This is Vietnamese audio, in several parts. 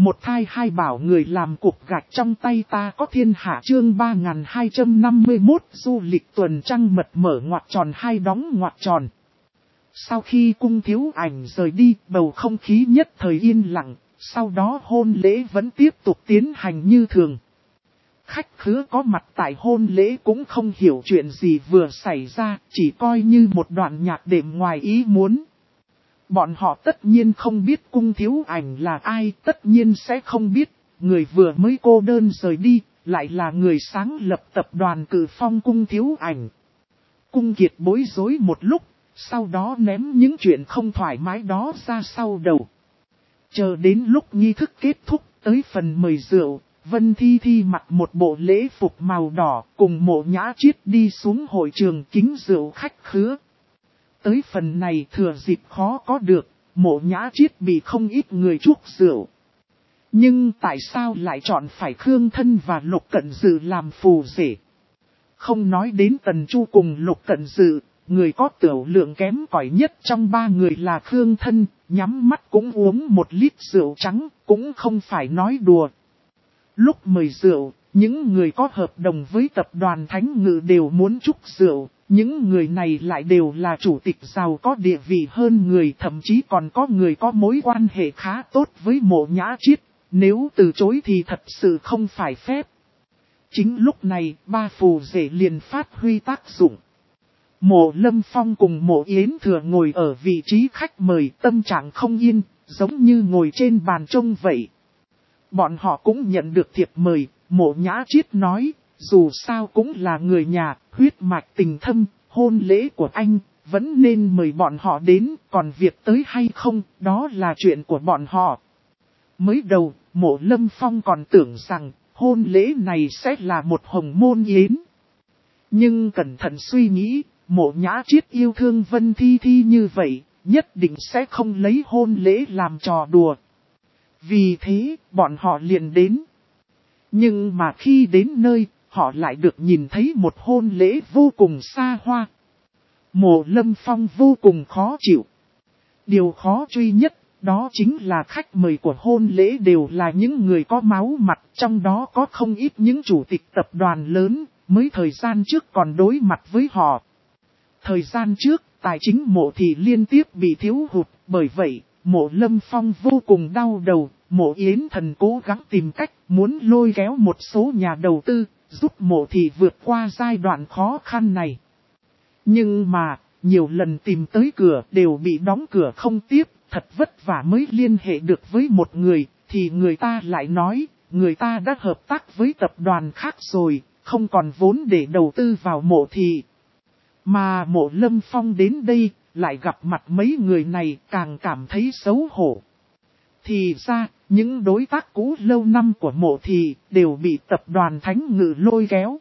Một thai hai bảo người làm cục gạch trong tay ta có thiên hạ chương 3251 du lịch tuần trăng mật mở ngoặc tròn hai đóng ngoặc tròn. Sau khi cung thiếu ảnh rời đi, bầu không khí nhất thời yên lặng, sau đó hôn lễ vẫn tiếp tục tiến hành như thường. Khách khứa có mặt tại hôn lễ cũng không hiểu chuyện gì vừa xảy ra, chỉ coi như một đoạn nhạc đệm ngoài ý muốn. Bọn họ tất nhiên không biết cung thiếu ảnh là ai, tất nhiên sẽ không biết, người vừa mới cô đơn rời đi, lại là người sáng lập tập đoàn Cử Phong cung thiếu ảnh. Cung Kiệt bối rối một lúc, sau đó ném những chuyện không thoải mái đó ra sau đầu. Chờ đến lúc nghi thức kết thúc, tới phần mời rượu, Vân Thi Thi mặc một bộ lễ phục màu đỏ cùng Mộ Nhã Chiết đi xuống hội trường kính rượu khách khứa. Tới phần này thừa dịp khó có được, Mộ Nhã Chiết bị không ít người chuốc rượu. Nhưng tại sao lại chọn phải Khương Thân và Lục Cận Dự làm phù rể? Không nói đến Tần Chu cùng Lục Cận Dự, người có tiểu lượng kém cỏi nhất trong ba người là Khương Thân, nhắm mắt cũng uống một lít rượu trắng, cũng không phải nói đùa. Lúc mời rượu, những người có hợp đồng với tập đoàn Thánh Ngự đều muốn chúc rượu, những người này lại đều là chủ tịch giàu có địa vị hơn người, thậm chí còn có người có mối quan hệ khá tốt với Mộ Nhã Chiết, nếu từ chối thì thật sự không phải phép. Chính lúc này, ba phù rể liền phát huy tác dụng. Mộ Lâm Phong cùng Mộ Yến Thừa ngồi ở vị trí khách mời, tâm trạng không yên, giống như ngồi trên bàn trông vậy. Bọn họ cũng nhận được thiệp mời, Mộ Nhã Chiết nói, dù sao cũng là người nhà, huyết mạch tình thâm, hôn lễ của anh, vẫn nên mời bọn họ đến, còn việc tới hay không, đó là chuyện của bọn họ. Mới đầu, Mộ Lâm Phong còn tưởng rằng, hôn lễ này sẽ là một hồng môn yến. Nhưng cẩn thận suy nghĩ, Mộ Nhã Chiết yêu thương Vân Thi Thi như vậy, nhất định sẽ không lấy hôn lễ làm trò đùa. Vì thế, bọn họ liền đến. Nhưng mà khi đến nơi, họ lại được nhìn thấy một hôn lễ vô cùng xa hoa. Mộ Lâm Phong vô cùng khó chịu. Điều khó duy nhất, đó chính là khách mời của hôn lễ đều là những người có máu mặt, trong đó có không ít những chủ tịch tập đoàn lớn, mới thời gian trước còn đối mặt với họ. Thời gian trước, tài chính Mộ thị liên tiếp bị thiếu hụt, bởi vậy, Mộ Lâm Phong vô cùng đau đầu. Mộ Yến Thần cố gắng tìm cách muốn lôi kéo một số nhà đầu tư, giúp Mộ thị vượt qua giai đoạn khó khăn này. Nhưng mà, nhiều lần tìm tới cửa đều bị đóng cửa không tiếp, thật vất vả mới liên hệ được với một người, thì người ta lại nói, người ta đã hợp tác với tập đoàn khác rồi, không còn vốn để đầu tư vào Mộ thị. Mà Mộ Lâm Phong đến đây, lại gặp mặt mấy người này càng cảm thấy xấu hổ. Thì ra, những đối tác cũ lâu năm của Mộ thị đều bị tập đoàn Thánh Ngự lôi kéo.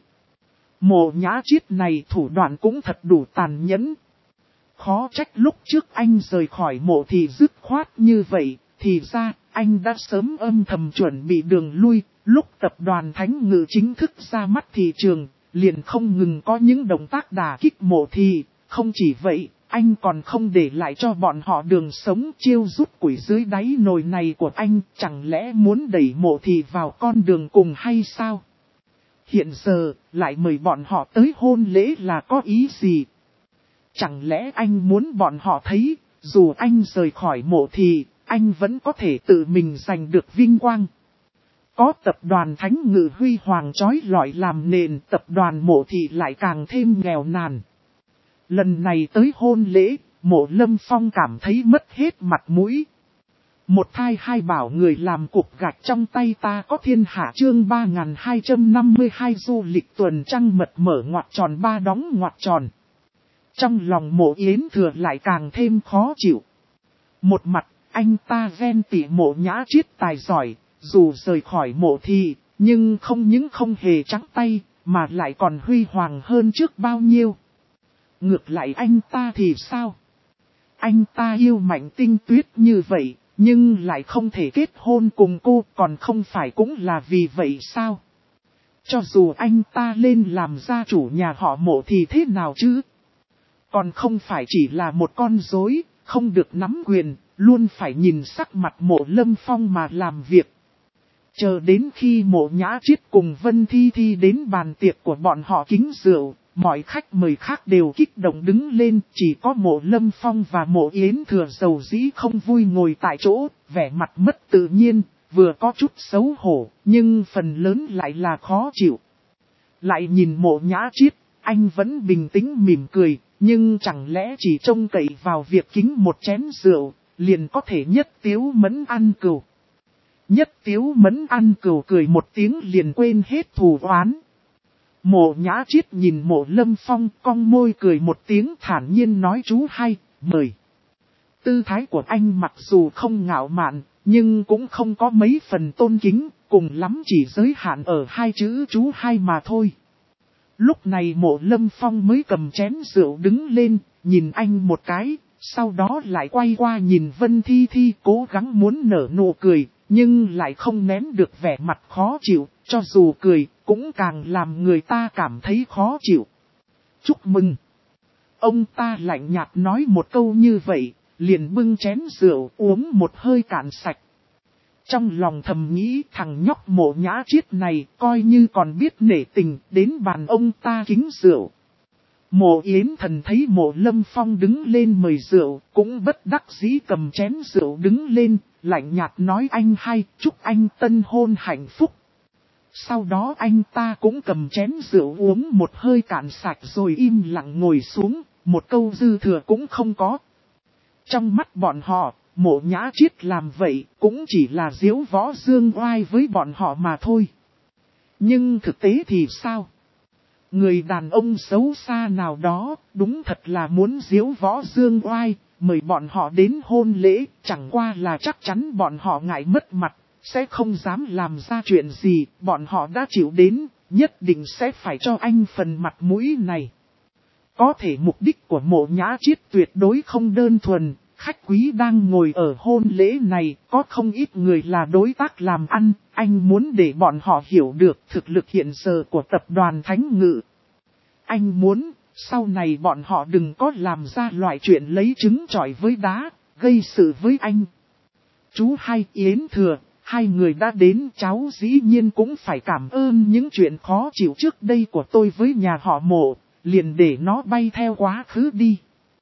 Mộ Nhã Chiết này thủ đoạn cũng thật đủ tàn nhẫn. Khó trách lúc trước anh rời khỏi Mộ thị dứt khoát như vậy, thì ra anh đã sớm âm thầm chuẩn bị đường lui. Lúc tập đoàn Thánh Ngự chính thức ra mắt thị trường, liền không ngừng có những động tác đả kích Mộ thị. Không chỉ vậy, anh còn không để lại cho bọn họ đường sống, chiêu rút củi dưới đáy nồi này của anh, chẳng lẽ muốn đẩy Mộ thị vào con đường cùng hay sao? Hiện giờ, lại mời bọn họ tới hôn lễ là có ý gì? Chẳng lẽ anh muốn bọn họ thấy, dù anh rời khỏi Mộ thị, anh vẫn có thể tự mình giành được vinh quang? Có tập đoàn Thánh Ngự huy hoàng chói lọi làm nền, tập đoàn Mộ thị lại càng thêm nghèo nàn. Lần này tới hôn lễ, Mộ Lâm Phong cảm thấy mất hết mặt mũi. Một thai hai bảo người làm cục gạch trong tay ta có thiên hạ chương 3252 du lịch tuần trăng mật mở ngoặc tròn ba đóng ngoặc tròn. Trong lòng Mộ Yến Thừa lại càng thêm khó chịu. Một mặt, anh ta ghen tị Mộ Nhã Chiết tài giỏi, dù rời khỏi Mộ thị, nhưng không những không hề trắng tay, mà lại còn huy hoàng hơn trước bao nhiêu. Ngược lại anh ta thì sao? Anh ta yêu Mạnh Tinh Tuyết như vậy, nhưng lại không thể kết hôn cùng cô, còn không phải cũng là vì vậy sao? Cho dù anh ta lên làm gia chủ nhà họ Mộ thì thế nào chứ? Còn không phải chỉ là một con rối, không được nắm quyền, luôn phải nhìn sắc mặt Mộ Lâm Phong mà làm việc. Chờ đến khi Mộ Nhã Chiết cùng Vân Thi Thi đến bàn tiệc của bọn họ kính rượu, mọi khách mời khác đều kích động đứng lên, chỉ có Mộ Lâm Phong và Mộ Yến Thừa dầu dĩ không vui ngồi tại chỗ, vẻ mặt mất tự nhiên, vừa có chút xấu hổ, nhưng phần lớn lại là khó chịu. Lại nhìn Mộ Nhã Chiết, anh vẫn bình tĩnh mỉm cười, nhưng chẳng lẽ chỉ trông cậy vào việc kính một chén rượu, liền có thể Nhất Tiếu Mẫn ăn cừu. Nhất Tiếu Mẫn ăn cừu cười một tiếng liền quên hết thù oán. Mộ Nhã Chiết nhìn Mộ Lâm Phong cong môi cười một tiếng thản nhiên nói chú hay, mời. Tư thái của anh mặc dù không ngạo mạn, nhưng cũng không có mấy phần tôn kính, cùng lắm chỉ giới hạn ở hai chữ chú hay mà thôi. Lúc này Mộ Lâm Phong mới cầm chén rượu đứng lên, nhìn anh một cái, sau đó lại quay qua nhìn Vân Thi Thi cố gắng muốn nở nụ cười, nhưng lại không nén được vẻ mặt khó chịu, cho dù cười, cũng càng làm người ta cảm thấy khó chịu. Chúc mừng! Ông ta lạnh nhạt nói một câu như vậy, liền bưng chén rượu uống một hơi cạn sạch. Trong lòng thầm nghĩ thằng nhóc Mộ Nhã Chiết này coi như còn biết nể tình đến bàn ông ta kính rượu. Mộ Yến Thần thấy Mộ Lâm Phong đứng lên mời rượu, cũng bất đắc dĩ cầm chén rượu đứng lên, lạnh nhạt nói anh hay, chúc anh tân hôn hạnh phúc. Sau đó anh ta cũng cầm chén rượu uống một hơi cạn sạch rồi im lặng ngồi xuống, một câu dư thừa cũng không có. Trong mắt bọn họ, Mộ Nhã Chiết làm vậy cũng chỉ là diếu võ dương oai với bọn họ mà thôi. Nhưng thực tế thì sao? Người đàn ông xấu xa nào đó, đúng thật là muốn diếu võ dương oai, mời bọn họ đến hôn lễ, chẳng qua là chắc chắn bọn họ ngại mất mặt, sẽ không dám làm ra chuyện gì, bọn họ đã chịu đến, nhất định sẽ phải cho anh phần mặt mũi này. Có thể mục đích của Mộ Nhã Chiết tuyệt đối không đơn thuần, khách quý đang ngồi ở hôn lễ này, có không ít người là đối tác làm ăn, anh muốn để bọn họ hiểu được thực lực hiện giờ của tập đoàn Thánh Ngự. Anh muốn, sau này bọn họ đừng có làm ra loại chuyện lấy trứng chọi với đá, gây sự với anh. Chú hai Yến Thừa, hai người đã đến, cháu dĩ nhiên cũng phải cảm ơn những chuyện khó chịu trước đây của tôi với nhà họ Mộ, liền để nó bay theo quá khứ đi.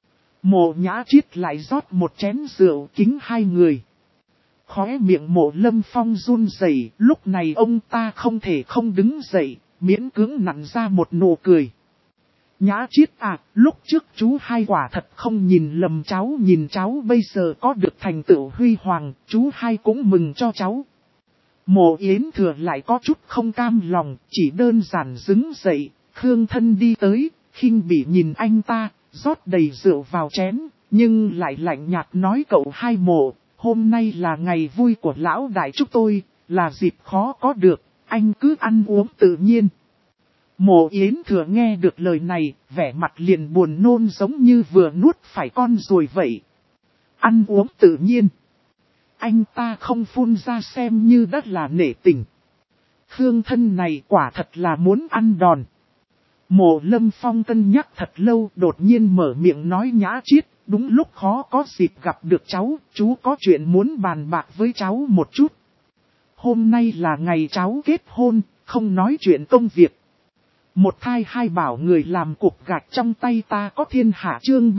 Mộ Nhã Chiết lại rót một chén rượu kính hai người. Khóe miệng Mộ Lâm Phong run rẩy, lúc này ông ta không thể không đứng dậy, miễn cưỡng nặn ra một nụ cười. Nhã Chiết à, lúc trước chú hai quả thật không nhìn lầm cháu, nhìn cháu bây giờ có được thành tựu huy hoàng, chú hai cũng mừng cho cháu. Mộ Yến Thừa lại có chút không cam lòng, chỉ đơn giản đứng dậy, Khương Thân đi tới, khinh bỉ nhìn anh ta, rót đầy rượu vào chén, nhưng lại lạnh nhạt nói cậu hai Mộ, hôm nay là ngày vui của lão đại chúng tôi, là dịp khó có được, anh cứ ăn uống tự nhiên. Mộ Yến Thừa nghe được lời này, vẻ mặt liền buồn nôn giống như vừa nuốt phải con ruồi vậy. Ăn uống tự nhiên. Anh ta không phun ra xem như đất là nể tình. Khương Thân này quả thật là muốn ăn đòn. Mộ Lâm Phong cân nhắc thật lâu, đột nhiên mở miệng nói Nhã Chiết, đúng lúc khó có dịp gặp được cháu, chú có chuyện muốn bàn bạc với cháu một chút. Hôm nay là ngày cháu kết hôn, không nói chuyện công việc. Một thai hai bảo người làm cục gạch trong tay ta có thiên hạ chương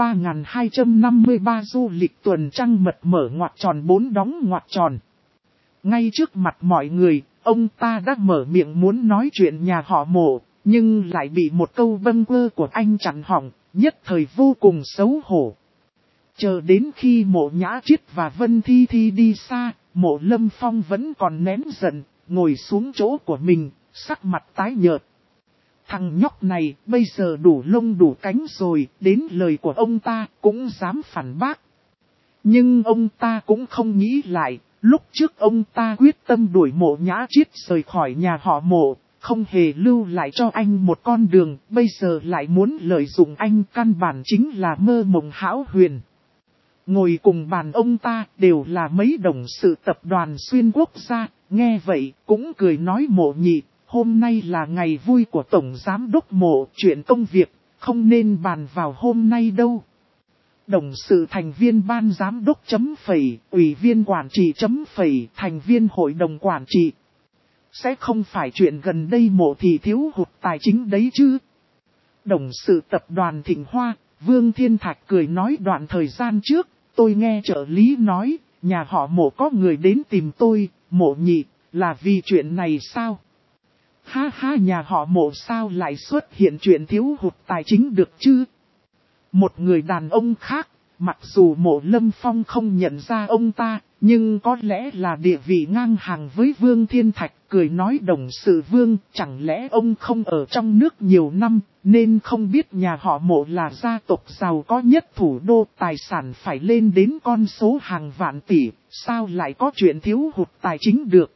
3253 du lịch tuần trăng mật mở ngoặc tròn 4 đóng ngoặc tròn. Ngay trước mặt mọi người, ông ta đã mở miệng muốn nói chuyện nhà họ Mộ, nhưng lại bị một câu bâng quơ của anh chặn họng, nhất thời vô cùng xấu hổ. Chờ đến khi Mộ Nhã Chiết và Vân Thi Thi đi xa, Mộ Lâm Phong vẫn còn nén giận, ngồi xuống chỗ của mình, sắc mặt tái nhợt. Thằng nhóc này bây giờ đủ lông đủ cánh rồi, đến lời của ông ta cũng dám phản bác. Nhưng ông ta cũng không nghĩ lại, lúc trước ông ta quyết tâm đuổi Mộ Nhã Chiết rời khỏi nhà họ Mộ, không hề lưu lại cho anh một con đường, bây giờ lại muốn lợi dụng anh, căn bản chính là mơ mộng hão huyền. Ngồi cùng bàn ông ta đều là mấy đồng sự tập đoàn xuyên quốc gia, nghe vậy cũng cười nói Mộ nhị. Hôm nay là ngày vui của Tổng Giám đốc Mộ, chuyện công việc, không nên bàn vào hôm nay đâu. Đồng sự thành viên ban giám đốc chấm phẩy, ủy viên quản trị chấm phẩy, thành viên hội đồng quản trị. Sẽ không phải chuyện gần đây Mộ Thị thiếu hụt tài chính đấy chứ. Đồng sự tập đoàn Thịnh Hoa, Vương Thiên Thạch cười nói đoạn thời gian trước, tôi nghe trợ lý nói, nhà họ Mộ có người đến tìm tôi, Mộ nhị, là vì chuyện này sao? Ha ha, nhà họ Mộ sao lại xuất hiện chuyện thiếu hụt tài chính được chứ? Một người đàn ông khác, mặc dù Mộ Lâm Phong không nhận ra ông ta, nhưng có lẽ là địa vị ngang hàng với Vương Thiên Thạch, cười nói đồng sự Vương, chẳng lẽ ông không ở trong nước nhiều năm, nên không biết nhà họ Mộ là gia tộc giàu có nhất thủ đô, tài sản phải lên đến con số hàng vạn tỷ, sao lại có chuyện thiếu hụt tài chính được.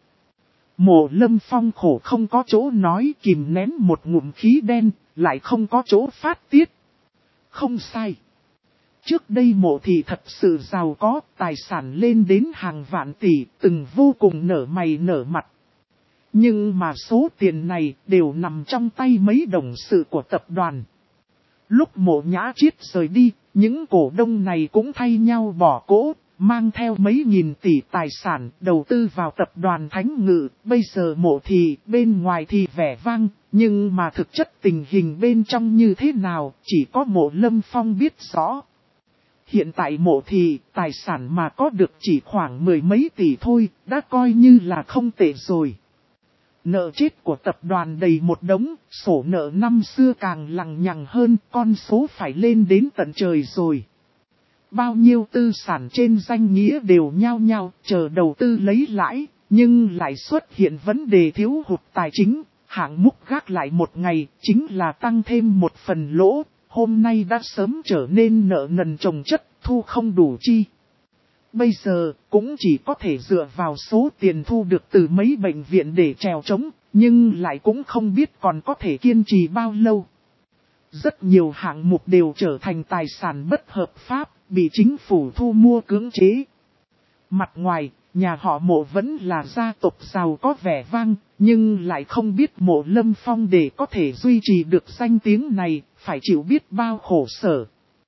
Mộ Lâm Phong khổ không có chỗ nói, kìm nén một ngụm khí đen, lại không có chỗ phát tiết. Không sai. Trước đây Mộ Thị thật sự giàu có, tài sản lên đến hàng vạn tỷ, từng vô cùng nở mày nở mặt. Nhưng mà số tiền này đều nằm trong tay mấy đồng sự của tập đoàn. Lúc Mộ Nhã Chiết rời đi, những cổ đông này cũng thay nhau bỏ cỗ, mang theo mấy nghìn tỷ tài sản đầu tư vào tập đoàn Thánh Ngự. Bây giờ Mộ Thị bên ngoài thì vẻ vang, nhưng mà thực chất tình hình bên trong như thế nào chỉ có Mộ Lâm Phong biết rõ. Hiện tại Mộ Thị tài sản mà có được chỉ khoảng mười mấy tỷ thôi, đã coi như là không tệ rồi. Nợ chết của tập đoàn đầy một đống, sổ nợ năm xưa càng lằng nhằng hơn, con số phải lên đến tận trời rồi. Bao nhiêu tư sản trên danh nghĩa đều nhao nhao, chờ đầu tư lấy lãi, nhưng lại xuất hiện vấn đề thiếu hụt tài chính. Hạng mục gác lại một ngày, chính là tăng thêm một phần lỗ, hôm nay đã sớm trở nên nợ nần chồng chất, thu không đủ chi. Bây giờ, cũng chỉ có thể dựa vào số tiền thu được từ mấy bệnh viện để trèo trống, nhưng lại cũng không biết còn có thể kiên trì bao lâu. Rất nhiều hạng mục đều trở thành tài sản bất hợp pháp, bị chính phủ thu mua cưỡng chế. Mặt ngoài, nhà họ Mộ vẫn là gia tộc giàu có vẻ vang, nhưng lại không biết Mộ Lâm Phong để có thể duy trì được danh tiếng này, phải chịu biết bao khổ sở.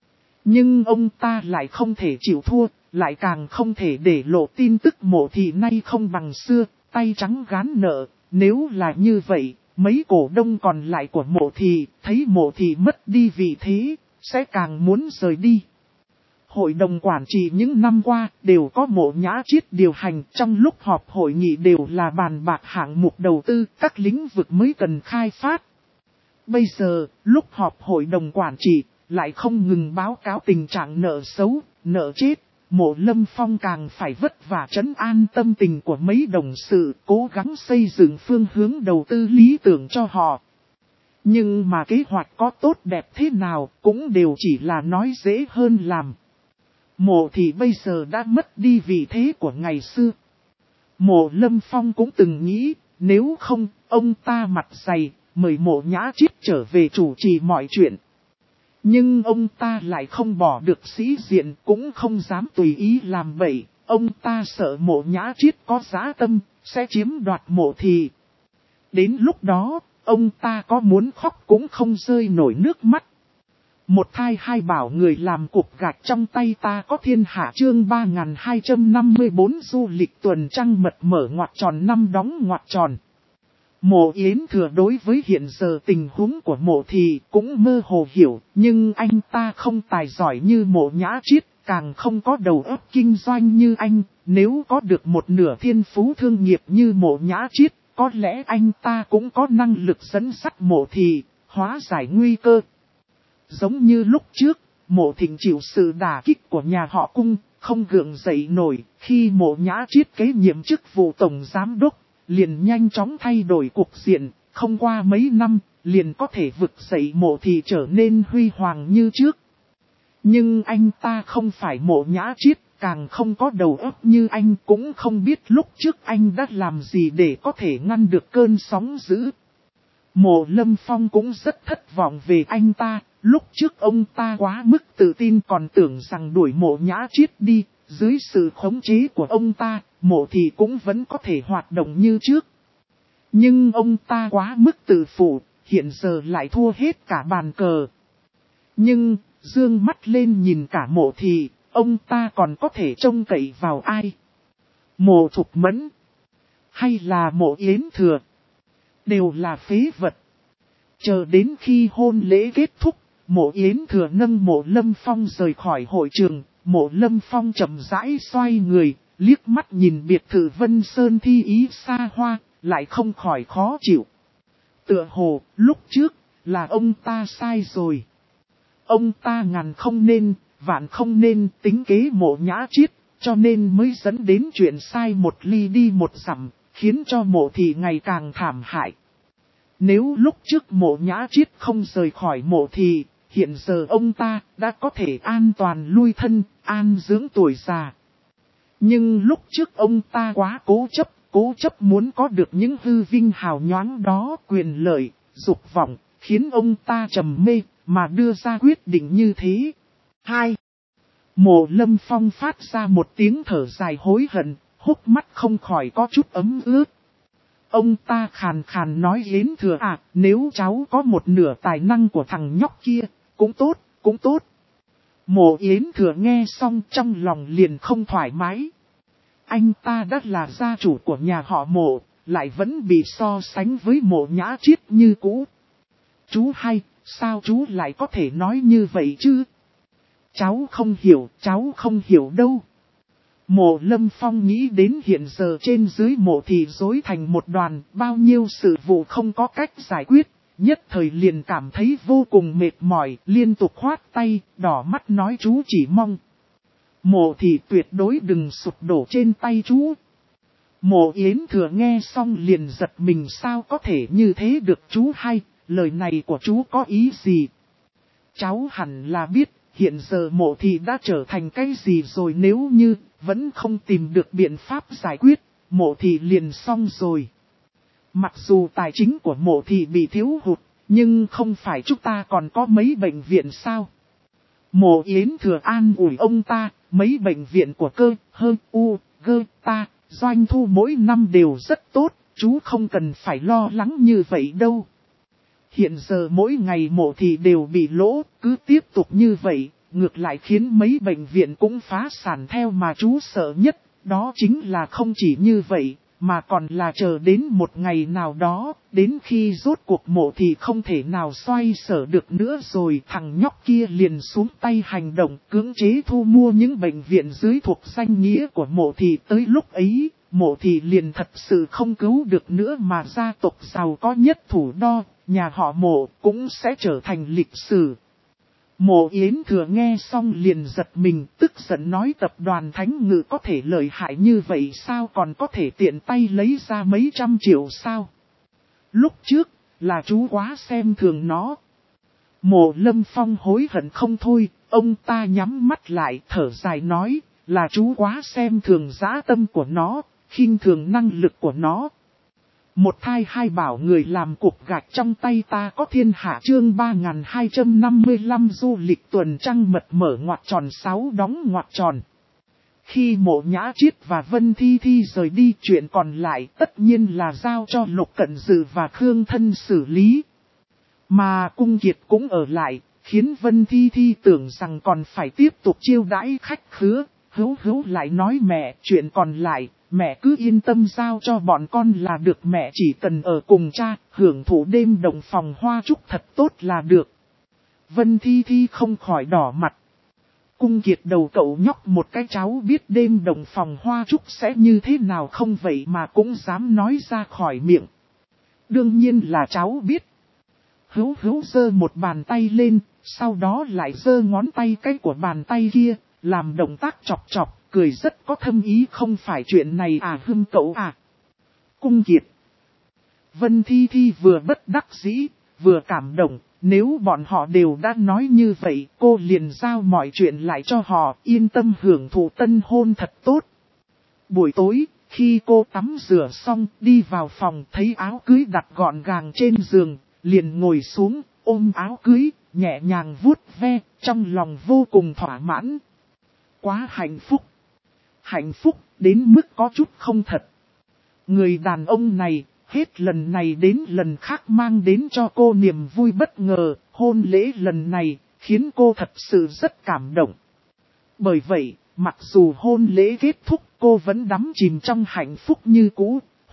Nhưng ông ta lại không thể chịu thua, lại càng không thể để lộ tin tức Mộ Thị nay không bằng xưa, tay trắng gán nợ. Nếu là như vậy, mấy cổ đông còn lại của Mộ Thị, thấy Mộ Thị mất đi vị thế, sẽ càng muốn rời đi. Hội đồng quản trị những năm qua đều có Mộ Nhã Chiết điều hành, trong lúc họp hội nghị đều là bàn bạc hạng mục đầu tư các lĩnh vực mới cần khai phát. Bây giờ, lúc họp hội đồng quản trị, lại không ngừng báo cáo tình trạng nợ xấu, nợ chết. Mộ Lâm Phong càng phải vất vả trấn an tâm tình của mấy đồng sự, cố gắng xây dựng phương hướng đầu tư lý tưởng cho họ. Nhưng mà kế hoạch có tốt đẹp thế nào cũng đều chỉ là nói dễ hơn làm. Mộ Thị bây giờ đã mất đi vị thế của ngày xưa. Mộ Lâm Phong cũng từng nghĩ, nếu không, ông ta mặt dày, mời Mộ Nhã Chiết trở về chủ trì mọi chuyện. Nhưng ông ta lại không bỏ được sĩ diện, cũng không dám tùy ý làm bậy. Ông ta sợ Mộ Nhã Chiết có dã tâm, sẽ chiếm đoạt Mộ Thị. Đến lúc đó, ông ta có muốn khóc cũng không rơi nổi nước mắt. Một thai hai bảo người làm cục gạch trong tay ta có thiên hạ chương 3254 du lịch tuần trăng mật mở ngoặc tròn năm đóng ngoặc tròn. Mộ Yến Thừa đối với hiện giờ tình huống của Mộ Thị cũng mơ hồ hiểu, nhưng anh ta không tài giỏi như Mộ Nhã Chiết, càng không có đầu óc kinh doanh như anh. Nếu có được một nửa thiên phú thương nghiệp như Mộ Nhã Chiết, có lẽ anh ta cũng có năng lực dẫn dắt Mộ Thị, hóa giải nguy cơ. Giống như lúc trước, Mộ Thịnh chịu sự đả kích của nhà họ Cung, không gượng dậy nổi, khi Mộ Nhã Chiết kế nhiệm chức vụ tổng giám đốc, liền nhanh chóng thay đổi cục diện, không qua mấy năm, liền có thể vực dậy Mộ Thị trở nên huy hoàng như trước. Nhưng anh ta không phải Mộ Nhã Chiết, càng không có đầu óc như anh, cũng không biết lúc trước anh đã làm gì để có thể ngăn được cơn sóng dữ. Mộ Lâm Phong cũng rất thất vọng về anh ta, lúc trước ông ta quá mức tự tin còn tưởng rằng đuổi Mộ Nhã Chiết đi, dưới sự khống chế của ông ta, Mộ Thị cũng vẫn có thể hoạt động như trước. Nhưng ông ta quá mức tự phụ, hiện giờ lại thua hết cả bàn cờ. Nhưng, dương mắt lên nhìn cả Mộ Thị, ông ta còn có thể trông cậy vào ai? Mộ Thục Mẫn. hay là Mộ Yến Thừa, đều là phế vật. Chờ đến khi hôn lễ kết thúc, Mộ Yến Thừa nâng Mộ Lâm Phong rời khỏi hội trường, Mộ Lâm Phong chậm rãi xoay người, liếc mắt nhìn biệt thự Vân Sơn thi ý xa hoa, lại không khỏi khó chịu. Tựa hồ, lúc trước, là ông ta sai rồi. Ông ta ngàn không nên, vạn không nên tính kế Mộ Nhã Chiết, cho nên mới dẫn đến chuyện sai một ly đi một dặm, khiến cho Mộ Thị ngày càng thảm hại. Nếu lúc trước Mộ Nhã Chiết không rời khỏi Mộ Thị, hiện giờ ông ta đã có thể an toàn lui thân, an dưỡng tuổi già. Nhưng lúc trước ông ta quá cố chấp muốn có được những hư vinh hào nhoáng đó, quyền lợi, dục vọng, khiến ông ta trầm mê, mà đưa ra quyết định như thế. 2. Mộ Lâm Phong phát ra một tiếng thở dài hối hận, hốc mắt không khỏi có chút ấm ướt. Ông ta khàn khàn nói Yến Thừa à, nếu cháu có một nửa tài năng của thằng nhóc kia, cũng tốt. Mộ Yến Thừa nghe xong trong lòng liền không thoải mái. Anh ta đã là gia chủ của nhà họ Mộ, lại vẫn bị so sánh với Mộ Nhã Chiết như cũ. Chú hay, sao chú lại có thể nói như vậy chứ? Cháu không hiểu đâu. Mộ Lâm Phong nghĩ đến hiện giờ trên dưới Mộ Thị rối thành một đoàn, bao nhiêu sự vụ không có cách giải quyết, nhất thời liền cảm thấy vô cùng mệt mỏi, liên tục khoát tay, đỏ mắt nói chú chỉ mong Mộ Thị tuyệt đối đừng sụp đổ trên tay chú. Mộ Yến Thừa nghe xong liền giật mình, sao có thể như thế được chú hay, lời này của chú có ý gì? Cháu hẳn là biết, hiện giờ Mộ Thị đã trở thành cái gì rồi, nếu như vẫn không tìm được biện pháp giải quyết, Mộ Thị liền xong rồi. Mặc dù tài chính của Mộ Thị bị thiếu hụt, nhưng không phải chúng ta còn có mấy bệnh viện sao? Mộ Yến Thừa an ủi ông ta, mấy bệnh viện của cơ, hơ, u, gơ, ta, doanh thu mỗi năm đều rất tốt, chú không cần phải lo lắng như vậy đâu. Hiện giờ mỗi ngày Mộ Thị đều bị lỗ, cứ tiếp tục như vậy, ngược lại khiến mấy bệnh viện cũng phá sản theo, mà chú sợ nhất, đó chính là không chỉ như vậy, mà còn là chờ đến một ngày nào đó, đến khi rốt cuộc Mộ Thị không thể nào xoay sở được nữa rồi, thằng nhóc kia liền xuống tay hành động, cưỡng chế thu mua những bệnh viện dưới thuộc danh nghĩa của Mộ Thị. Tới lúc ấy, Mộ Thị liền thật sự không cứu được nữa, mà gia tộc giàu có nhất thủ đo, nhà họ Mộ cũng sẽ trở thành lịch sử. Mộ Yến Thừa nghe xong liền giật mình, tức giận nói tập đoàn Thánh Ngự có thể lợi hại như vậy sao, còn có thể tiện tay lấy ra mấy trăm triệu sao? Lúc trước, là chú quá xem thường nó. Mộ Lâm Phong hối hận không thôi, ông ta nhắm mắt lại thở dài nói, là chú quá xem thường dã tâm của nó, khinh thường năng lực của nó. Một thai hai bảo người làm cục gạch trong tay ta có thiên hạ, chương 3255 du lịch tuần trăng mật mở ngoặc tròn 6 đóng ngoặc tròn. Khi Mộ Nhã Chiết và Vân Thi Thi rời đi, chuyện còn lại tất nhiên là giao cho Lục Cận Dự và Khương Thân xử lý. Mà Cung Kiệt cũng ở lại, khiến Vân Thi Thi tưởng rằng còn phải tiếp tục chiêu đãi khách khứa. Hữu lại nói mẹ, chuyện còn lại, mẹ cứ yên tâm giao cho bọn con là được, mẹ chỉ cần ở cùng cha, hưởng thụ đêm đồng phòng hoa trúc thật tốt là được. Vân Thi Thi không khỏi đỏ mặt. Cung Kiệt đầu cậu nhóc một cái cháu biết đêm đồng phòng hoa trúc sẽ như thế nào không, vậy mà cũng dám nói ra khỏi miệng. Đương nhiên là cháu biết. Hữu giơ một bàn tay lên, sau đó lại giơ ngón tay cái của bàn tay kia, làm động tác chọc chọc, cười rất có thâm ý, không phải chuyện này à cậu à. Cung Kiệt. Vân Thi Thi vừa bất đắc dĩ, vừa cảm động, nếu bọn họ đều đã nói như vậy, cô liền giao mọi chuyện lại cho họ, yên tâm hưởng thụ tân hôn thật tốt. Buổi tối, khi cô tắm rửa xong, đi vào phòng thấy áo cưới đặt gọn gàng trên giường, liền ngồi xuống, ôm áo cưới, nhẹ nhàng vuốt ve, trong lòng vô cùng thỏa mãn. Quá hạnh phúc. Hạnh phúc đến mức có chút không thật. Người đàn ông này, hết lần này đến lần khác mang đến cho cô niềm vui bất ngờ, hôn lễ lần này, khiến cô thật sự rất cảm động. Bởi vậy, mặc dù hôn lễ kết thúc, cô vẫn đắm chìm trong hạnh phúc như cũ,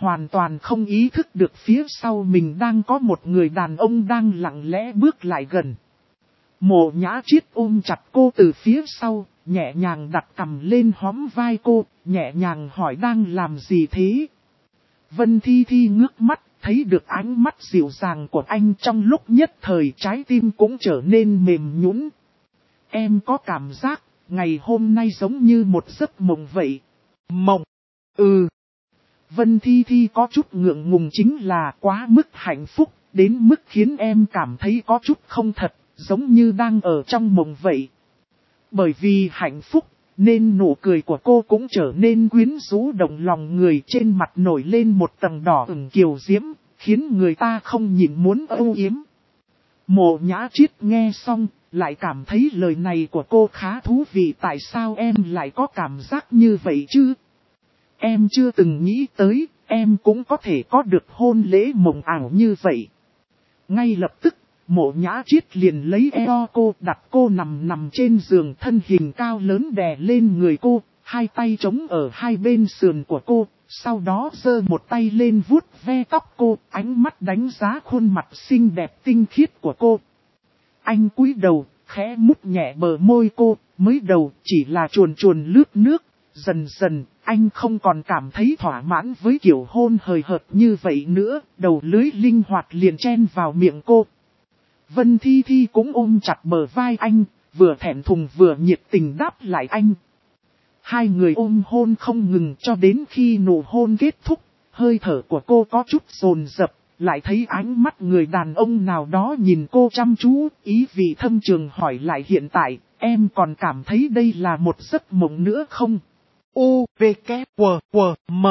hoàn toàn không ý thức được phía sau mình đang có một người đàn ông đang lặng lẽ bước lại gần. Mộ Nhã Triết ôm chặt cô từ phía sau, nhẹ nhàng đặt cằm lên hõm vai cô, nhẹ nhàng hỏi đang làm gì thế? Vân Thi Thi ngước mắt, thấy được ánh mắt dịu dàng của anh trong lúc nhất thời trái tim cũng trở nên mềm nhũn. Em có cảm giác, ngày hôm nay giống như một giấc mộng vậy. Mộng? Ừ. Vân Thi Thi có chút ngượng ngùng chính là quá mức hạnh phúc, đến mức khiến em cảm thấy có chút không thật, giống như đang ở trong mộng vậy. Bởi vì hạnh phúc, nên nụ cười của cô cũng trở nên quyến rũ động lòng người, trên mặt nổi lên một tầng đỏ ửng kiều diễm, khiến người ta không nhịn muốn âu yếm. Mộ Nhã Triết nghe xong, lại cảm thấy lời này của cô khá thú vị. Tại sao em lại có cảm giác như vậy chứ? Em chưa từng nghĩ tới, em cũng có thể có được hôn lễ mộng ảo như vậy. Ngay lập tức, Mộ Nhã Triết liền lấy eo cô, đặt cô nằm trên giường, thân hình cao lớn đè lên người cô, hai tay chống ở hai bên sườn của cô, sau đó giơ một tay lên vuốt ve tóc cô, ánh mắt đánh giá khuôn mặt xinh đẹp tinh khiết của cô. Anh cúi đầu, khẽ mút nhẹ bờ môi cô, mới đầu chỉ là chuồn chuồn lướt nước, dần dần, anh không còn cảm thấy thỏa mãn với kiểu hôn hời hợt như vậy nữa, đầu lưỡi linh hoạt liền chen vào miệng cô. Vân Thi Thi cũng ôm chặt bờ vai anh, vừa thẹn thùng vừa nhiệt tình đáp lại anh. Hai người ôm hôn không ngừng cho đến khi nụ hôn kết thúc, hơi thở của cô có chút dồn dập, lại thấy ánh mắt người đàn ông nào đó nhìn cô chăm chú, ý vị thâm trường hỏi lại hiện tại, em còn cảm thấy đây là một giấc mộng nữa không? U, V, K, W, W, M.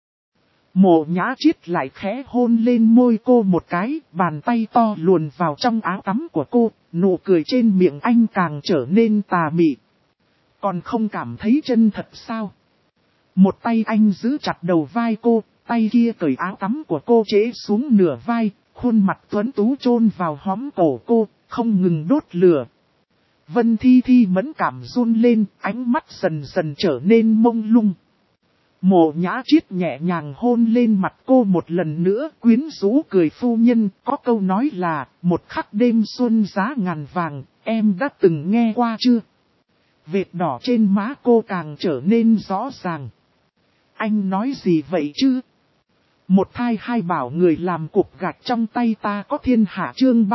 Mộ Nhã Triết lại khẽ hôn lên môi cô một cái, bàn tay to luồn vào trong áo tắm của cô, nụ cười trên miệng anh càng trở nên tà mị. Còn không cảm thấy chân thật sao? Một tay anh giữ chặt đầu vai cô, tay kia cởi áo tắm của cô trễ xuống nửa vai, khuôn mặt tuấn tú chôn vào hõm cổ cô, không ngừng đốt lửa. Vân Thi Thi mẫn cảm run lên, ánh mắt dần dần trở nên mông lung. Mộ Nhã Triết nhẹ nhàng hôn lên mặt cô một lần nữa, quyến rũ cười phu nhân, có câu nói là, một khắc đêm xuân giá ngàn vàng, em đã từng nghe qua chưa? Vệt đỏ trên má cô càng trở nên rõ ràng. Anh nói gì vậy chứ? Một thai hai bảo người làm cục gạch trong tay ta có thiên hạ chương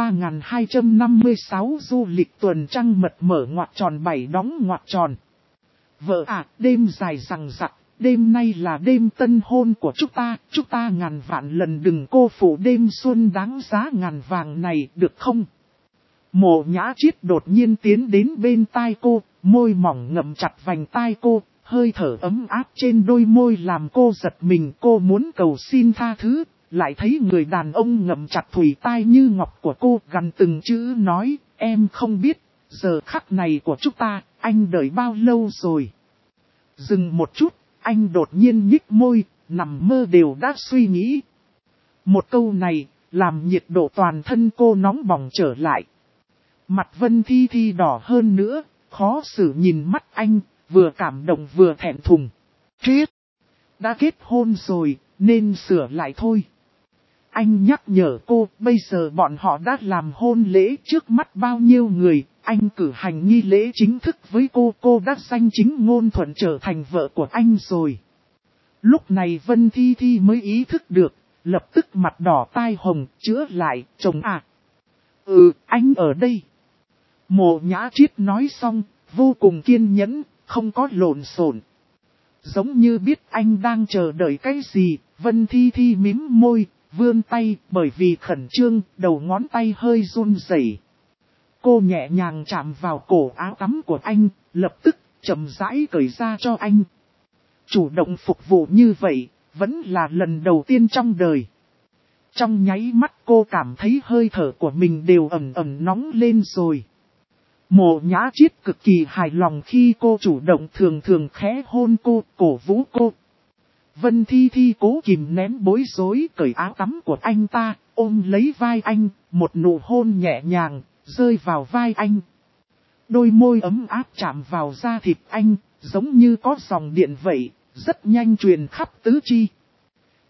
3256 du lịch tuần trăng mật mở ngoặc tròn 7 đóng ngoặc tròn. Vợ à, đêm dài rằng rặc, đêm nay là đêm tân hôn của chúng ta ngàn vạn lần đừng cô phụ đêm xuân đáng giá ngàn vàng này được không? Mộ Nhã Triết đột nhiên tiến đến bên tai cô, môi mỏng ngậm chặt vành tai cô, hơi thở ấm áp trên đôi môi làm cô giật mình. Cô muốn cầu xin tha thứ, lại thấy người đàn ông ngậm chặt thủy tai như ngọc của cô gần từng chữ nói, em không biết, giờ khắc này của chúng ta, anh đợi bao lâu rồi. Dừng một chút, anh đột nhiên nhích môi, nằm mơ đều đã suy nghĩ. Một câu này, làm nhiệt độ toàn thân cô nóng bỏng trở lại. Mặt Vân Thi Thi đỏ hơn nữa, khó xử nhìn mắt anh, vừa cảm động vừa thẹn thùng. Triết, đã kết hôn rồi, nên sửa lại thôi. Anh nhắc nhở cô, bây giờ bọn họ đã làm hôn lễ trước mắt bao nhiêu người, anh cử hành nghi lễ chính thức với cô đã danh chính ngôn thuận trở thành vợ của anh rồi. Lúc này Vân Thi Thi mới ý thức được, lập tức mặt đỏ tai hồng, chữa lại, chồng à. Ừ, anh ở đây. Mộ Nhã Triết nói xong, vô cùng kiên nhẫn, không có lộn xộn. Giống như biết anh đang chờ đợi cái gì, Vân Thi Thi mím môi, vươn tay, bởi vì khẩn trương, đầu ngón tay hơi run rẩy. Cô nhẹ nhàng chạm vào cổ áo tắm của anh, lập tức, chậm rãi cởi ra cho anh. Chủ động phục vụ như vậy, vẫn là lần đầu tiên trong đời. Trong nháy mắt cô cảm thấy hơi thở của mình đều ẩm ẩm nóng lên rồi. Mộ Nhã Triết cực kỳ hài lòng khi cô chủ động thường khẽ hôn cô, cổ vũ cô. Vân Thi Thi cố kìm nén bối rối cởi áo tắm của anh ta, ôm lấy vai anh, một nụ hôn nhẹ nhàng, rơi vào vai anh. Đôi môi ấm áp chạm vào da thịt anh, giống như có dòng điện vậy, rất nhanh truyền khắp tứ chi.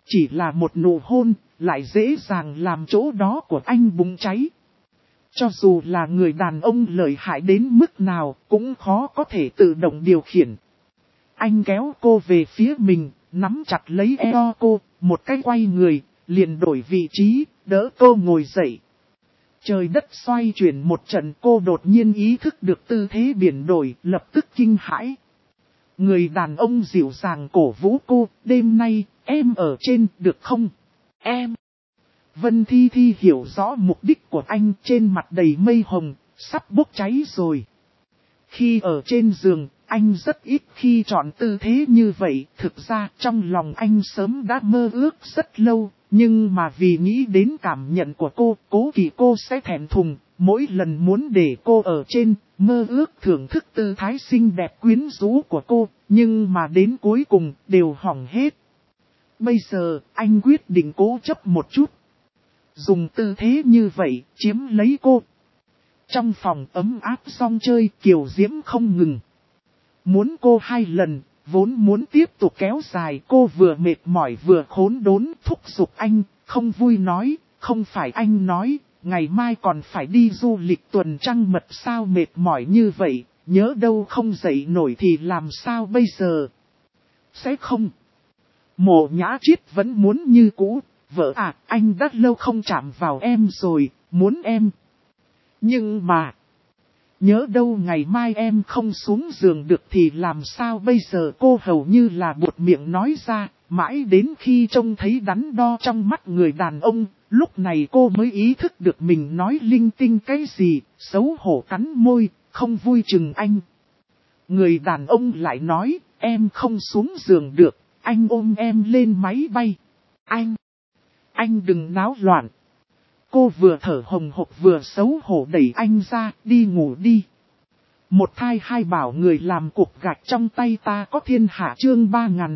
chỉ là một nụ hôn, lại dễ dàng làm chỗ đó của anh bùng cháy. Cho dù là người đàn ông lợi hại đến mức nào, cũng khó có thể tự động điều khiển. Anh kéo cô về phía mình, nắm chặt lấy eo cô, một cái quay người, liền đổi vị trí, đỡ cô ngồi dậy. Trời đất xoay chuyển một trận, cô đột nhiên ý thức được tư thế biển đổi, lập tức kinh hãi. Người đàn ông dịu dàng cổ vũ cô, đêm nay, em ở trên được không? Em. Vân Thi Thi hiểu rõ mục đích của anh, trên mặt đầy mây hồng, sắp bốc cháy rồi. Khi ở trên giường, anh rất ít khi chọn tư thế như vậy, thực ra trong lòng anh sớm đã mơ ước rất lâu, nhưng mà vì nghĩ đến cảm nhận của cô, cố kỵ cô sẽ thẹn thùng, mỗi lần muốn để cô ở trên, mơ ước thưởng thức tư thái xinh đẹp quyến rũ của cô, nhưng mà đến cuối cùng đều hỏng hết. Bây giờ, anh quyết định cố chấp một chút. Dùng tư thế như vậy, chiếm lấy cô. Trong phòng ấm áp song chơi, kiều diễm không ngừng. Muốn cô 2 lần, vốn muốn tiếp tục kéo dài, cô vừa mệt mỏi vừa khốn đốn, thúc giục anh, không vui nói, không phải anh nói, ngày mai còn phải đi du lịch tuần trăng mật sao mệt mỏi như vậy, nhớ đâu không dậy nổi thì làm sao bây giờ? Sẽ không. Mộ Nhã Triết vẫn muốn như cũ, vợ à, anh đã lâu không chạm vào em rồi, muốn em. Nhưng mà, nhớ đâu ngày mai em không xuống giường được thì làm sao bây giờ? Cô hầu như là buột miệng nói ra, mãi đến khi trông thấy đắn đo trong mắt người đàn ông, lúc này cô mới ý thức được mình nói linh tinh cái gì, xấu hổ cắn môi, không vui chừng anh. Người đàn ông lại nói, em không xuống giường được, anh ôm em lên máy bay. Anh đừng náo loạn. Cô vừa thở hồng hộc vừa xấu hổ đẩy anh ra, đi ngủ đi. Một thai hai bảo người làm cục gạch trong tay ta có thiên hạ chương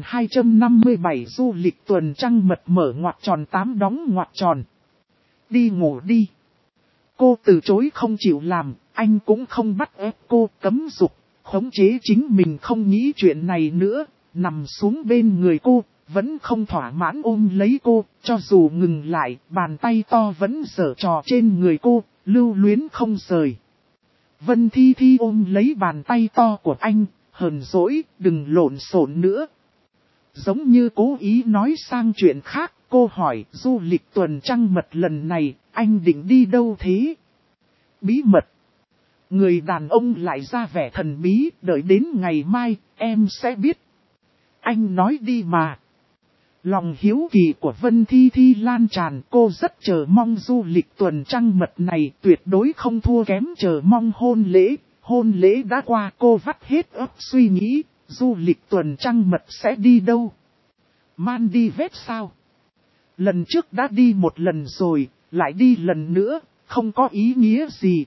3257 du lịch tuần trăng mật mở ngoặc tròn 8 đóng ngoặc tròn. Đi ngủ đi. Cô từ chối không chịu làm, anh cũng không bắt ép cô, cấm dục, khống chế chính mình không nghĩ chuyện này nữa, nằm xuống bên người cô. Vẫn không thỏa mãn ôm lấy cô, cho dù ngừng lại, bàn tay to vẫn giở trò trên người cô, lưu luyến không rời. Vân Thi Thi ôm lấy bàn tay to của anh, hờn dỗi, đừng lộn xộn nữa. Giống như cố ý nói sang chuyện khác, cô hỏi, du lịch tuần trăng mật lần này, anh định đi đâu thế? Bí mật. Người đàn ông lại ra vẻ thần bí, đợi đến ngày mai, em sẽ biết. Anh nói đi mà. Lòng hiếu kỳ của Vân Thi Thi lan tràn, cô rất chờ mong du lịch tuần trăng mật này, tuyệt đối không thua kém chờ mong hôn lễ đã qua, cô vắt hết óc suy nghĩ, du lịch tuần trăng mật sẽ đi đâu? Maldives sao? Lần trước đã đi một lần rồi, lại đi lần nữa, không có ý nghĩa gì.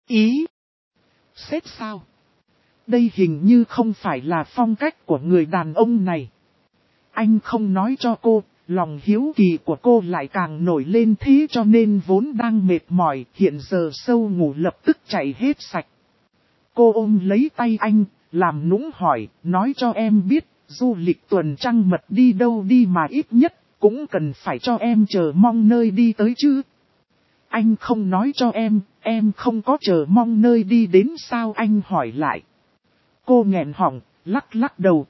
Sếp sao? Đây hình như không phải là phong cách của người đàn ông này. Anh không nói cho cô, lòng hiếu kỳ của cô lại càng nổi lên, thế cho nên vốn đang mệt mỏi, hiện giờ sâu ngủ lập tức chạy hết sạch. Cô ôm lấy tay anh, làm nũng hỏi, nói cho em biết, du lịch tuần trăng mật đi đâu đi mà ít nhất, cũng cần phải cho em chờ mong nơi đi tới chứ. Anh không nói cho em không có chờ mong nơi đi đến sao? Anh hỏi lại. Cô nghẹn họng, lắc lắc đầu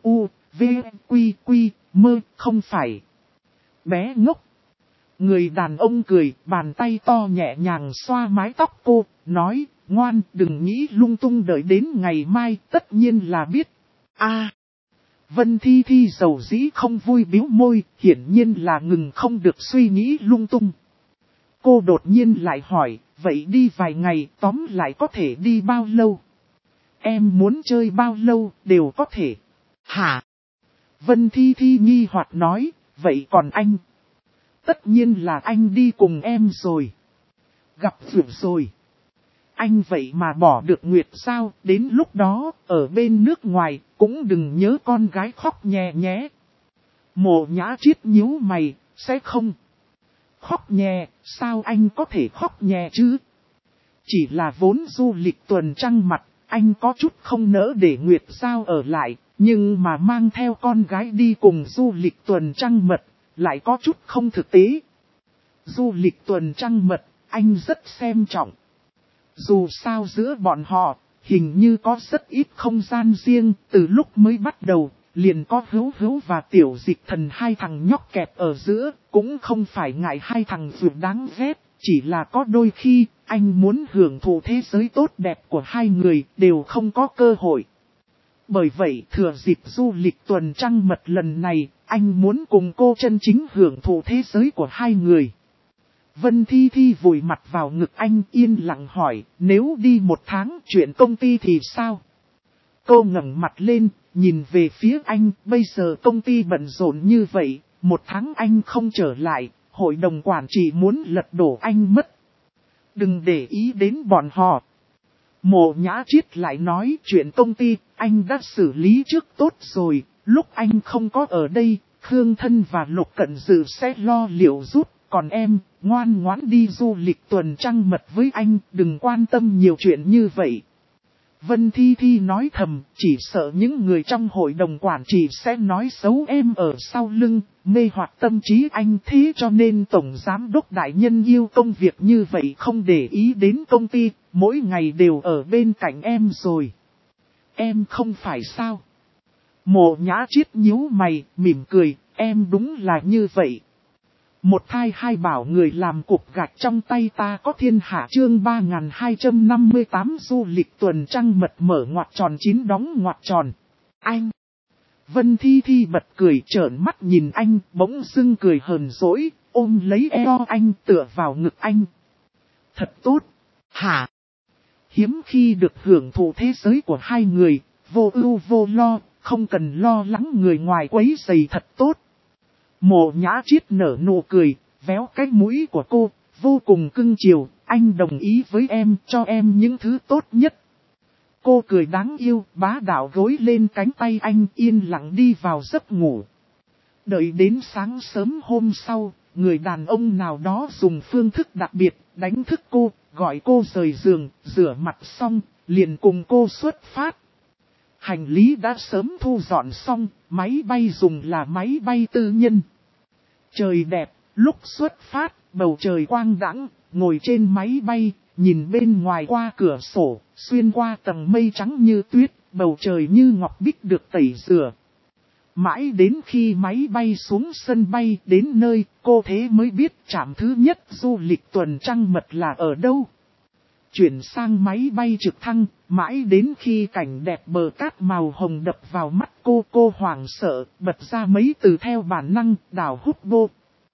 quy mơ, không phải. Bé ngốc. Người đàn ông cười, bàn tay to nhẹ nhàng xoa mái tóc cô, nói, ngoan, đừng nghĩ lung tung, đợi đến ngày mai, tất nhiên là biết. Vân Thi Thi dầu dĩ không vui bĩu môi, hiển nhiên là ngừng không được suy nghĩ lung tung. Cô đột nhiên lại hỏi, vậy đi vài ngày, tóm lại có thể đi bao lâu? Em muốn chơi bao lâu, đều có thể. Hả? Vân Thi Thi nghi hoặc nói, vậy còn anh? Tất nhiên là anh đi cùng em rồi. Gặp Dược rồi. Anh vậy mà bỏ được Nguyệt sao? Đến lúc đó, ở bên nước ngoài, cũng đừng nhớ con gái khóc nhè nhé. Mộ Nhã Triết nhíu mày, sẽ không? Khóc nhè, sao anh có thể khóc nhè chứ? Chỉ là vốn du lịch tuần trăng mật, anh có chút không nỡ để Nguyệt Giao ở lại, nhưng mà mang theo con gái đi cùng du lịch tuần trăng mật, lại có chút không thực tế. Du lịch tuần trăng mật, anh rất xem trọng. Dù sao giữa bọn họ, hình như có rất ít không gian riêng, từ lúc mới bắt đầu, liền có Hữu Hữu và Tiểu Dịch Thần hai thằng nhóc kẹp ở giữa, cũng không phải ngại hai thằng vừa đáng ghét, chỉ là có đôi khi, anh muốn hưởng thụ thế giới tốt đẹp của hai người, đều không có cơ hội. Bởi vậy thừa dịp du lịch tuần trăng mật lần này, anh muốn cùng cô chân chính hưởng thụ thế giới của hai người. Vân Thi Thi vùi mặt vào ngực anh yên lặng hỏi, nếu đi 1 tháng chuyện công ty thì sao? Cô ngẩng mặt lên, nhìn về phía anh, bây giờ công ty bận rộn như vậy, 1 tháng anh không trở lại, hội đồng quản trị muốn lật đổ anh mất. Đừng để ý đến bọn họ. Mộ Nhã Triết lại nói chuyện công ty, anh đã xử lý trước tốt rồi, lúc anh không có ở đây, Khương Thân và Lục Cận Dự sẽ lo liệu giúp, còn em, ngoan ngoãn đi du lịch tuần trăng mật với anh, đừng quan tâm nhiều chuyện như vậy. Vân Thi Thi nói thầm, chỉ sợ những người trong hội đồng quản trị sẽ nói xấu em ở sau lưng, mê hoặc tâm trí anh, thế cho nên Tổng Giám đốc đại nhân yêu công việc như vậy không để ý đến công ty, mỗi ngày đều ở bên cạnh em rồi. Em không phải sao? Mộ Nhã Triết nhíu mày, mỉm cười, em đúng là như vậy. Một thai hai bảo người làm cục gạch trong tay ta có thiên hạ chương 3258 du lịch tuần trăng mật mở ngoặc tròn 9 đóng ngoặc tròn. Anh! Vân Thi Thi bật cười trợn mắt nhìn anh, bỗng dưng cười hờn dỗi, ôm lấy eo anh tựa vào ngực anh. Thật tốt! Hả? Hiếm khi được hưởng thụ thế giới của hai người, vô ưu vô lo, không cần lo lắng người ngoài quấy rầy, thật tốt. Mộ Nhã Triết nở nụ cười, véo cái mũi của cô, vô cùng cưng chiều, anh đồng ý với em, cho em những thứ tốt nhất. Cô cười đáng yêu, bá đạo gối lên cánh tay anh yên lặng đi vào giấc ngủ. Đợi đến sáng sớm hôm sau, người đàn ông nào đó dùng phương thức đặc biệt, đánh thức cô, gọi cô rời giường, rửa mặt xong, liền cùng cô xuất phát. Hành lý đã sớm thu dọn xong, máy bay dùng là máy bay tư nhân. Trời đẹp, lúc xuất phát, bầu trời quang đãng, ngồi trên máy bay, nhìn bên ngoài qua cửa sổ, xuyên qua tầng mây trắng như tuyết, bầu trời như ngọc bích được tẩy rửa. Mãi đến khi máy bay xuống sân bay đến nơi, cô thế mới biết trạm thứ nhất du lịch tuần trăng mật là ở đâu. Chuyển sang máy bay trực thăng, mãi đến khi cảnh đẹp bờ cát màu hồng đập vào mắt cô hoảng sợ, bật ra mấy từ theo bản năng, đảo hút vô.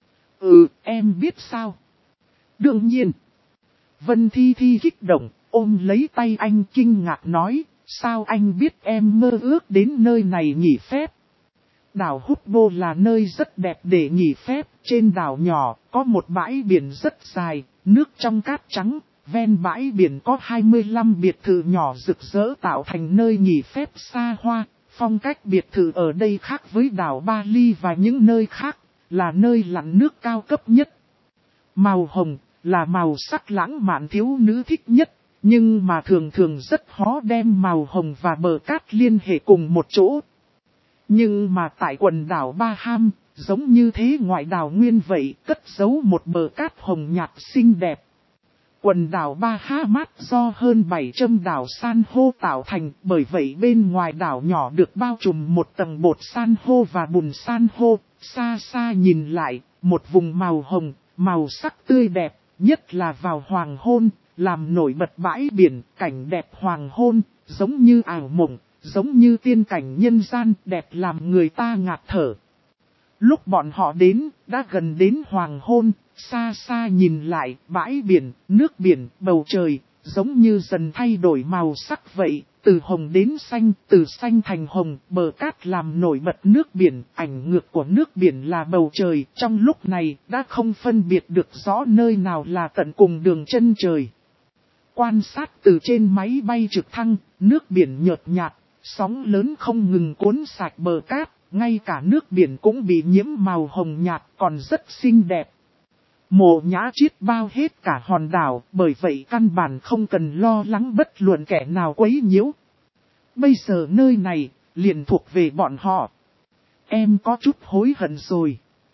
Em biết sao? Đương nhiên. Vân Thi Thi kích động, ôm lấy tay anh kinh ngạc nói, sao anh biết em mơ ước đến nơi này nghỉ phép? Đảo Hút Bô là nơi rất đẹp để nghỉ phép, trên đảo nhỏ, có một bãi biển rất dài, nước trong cát trắng, ven bãi biển có 25 biệt thự nhỏ rực rỡ tạo thành nơi nghỉ phép xa hoa, phong cách biệt thự ở đây khác với đảo Bali và những nơi khác, là nơi lặn nước cao cấp nhất. Màu hồng là màu sắc lãng mạn thiếu nữ thích nhất, nhưng mà thường thường rất khó đem màu hồng và bờ cát liên hệ cùng một chỗ. Nhưng mà tại quần đảo Baham, giống như thế ngoại đảo nguyên vậy, cất giấu một bờ cát hồng nhạt xinh đẹp. Quần đảo Bahamas do hơn 700 đảo san hô tạo thành, bởi vậy bên ngoài đảo nhỏ được bao trùm một tầng bột san hô và bùn san hô, xa xa nhìn lại, một vùng màu hồng, màu sắc tươi đẹp, nhất là vào hoàng hôn, làm nổi bật bãi biển, cảnh đẹp hoàng hôn, giống như ảo mộng, giống như tiên cảnh nhân gian, đẹp làm người ta ngạt thở. Lúc bọn họ đến, đã gần đến hoàng hôn, xa xa nhìn lại, bãi biển, nước biển, bầu trời, giống như dần thay đổi màu sắc vậy, từ hồng đến xanh, từ xanh thành hồng, bờ cát làm nổi bật nước biển, ảnh ngược của nước biển là bầu trời, trong lúc này, đã không phân biệt được rõ nơi nào là tận cùng đường chân trời. Quan sát từ trên máy bay trực thăng, nước biển nhợt nhạt, sóng lớn không ngừng cuốn sạch bờ cát, ngay cả nước biển cũng bị nhiễm màu hồng nhạt còn rất xinh đẹp. Mộ Nhã Triết bao hết cả hòn đảo, bởi vậy căn bản không cần lo lắng bất luận kẻ nào quấy nhiễu. Bây giờ nơi này, liền thuộc về bọn họ. Em có chút hối hận rồi.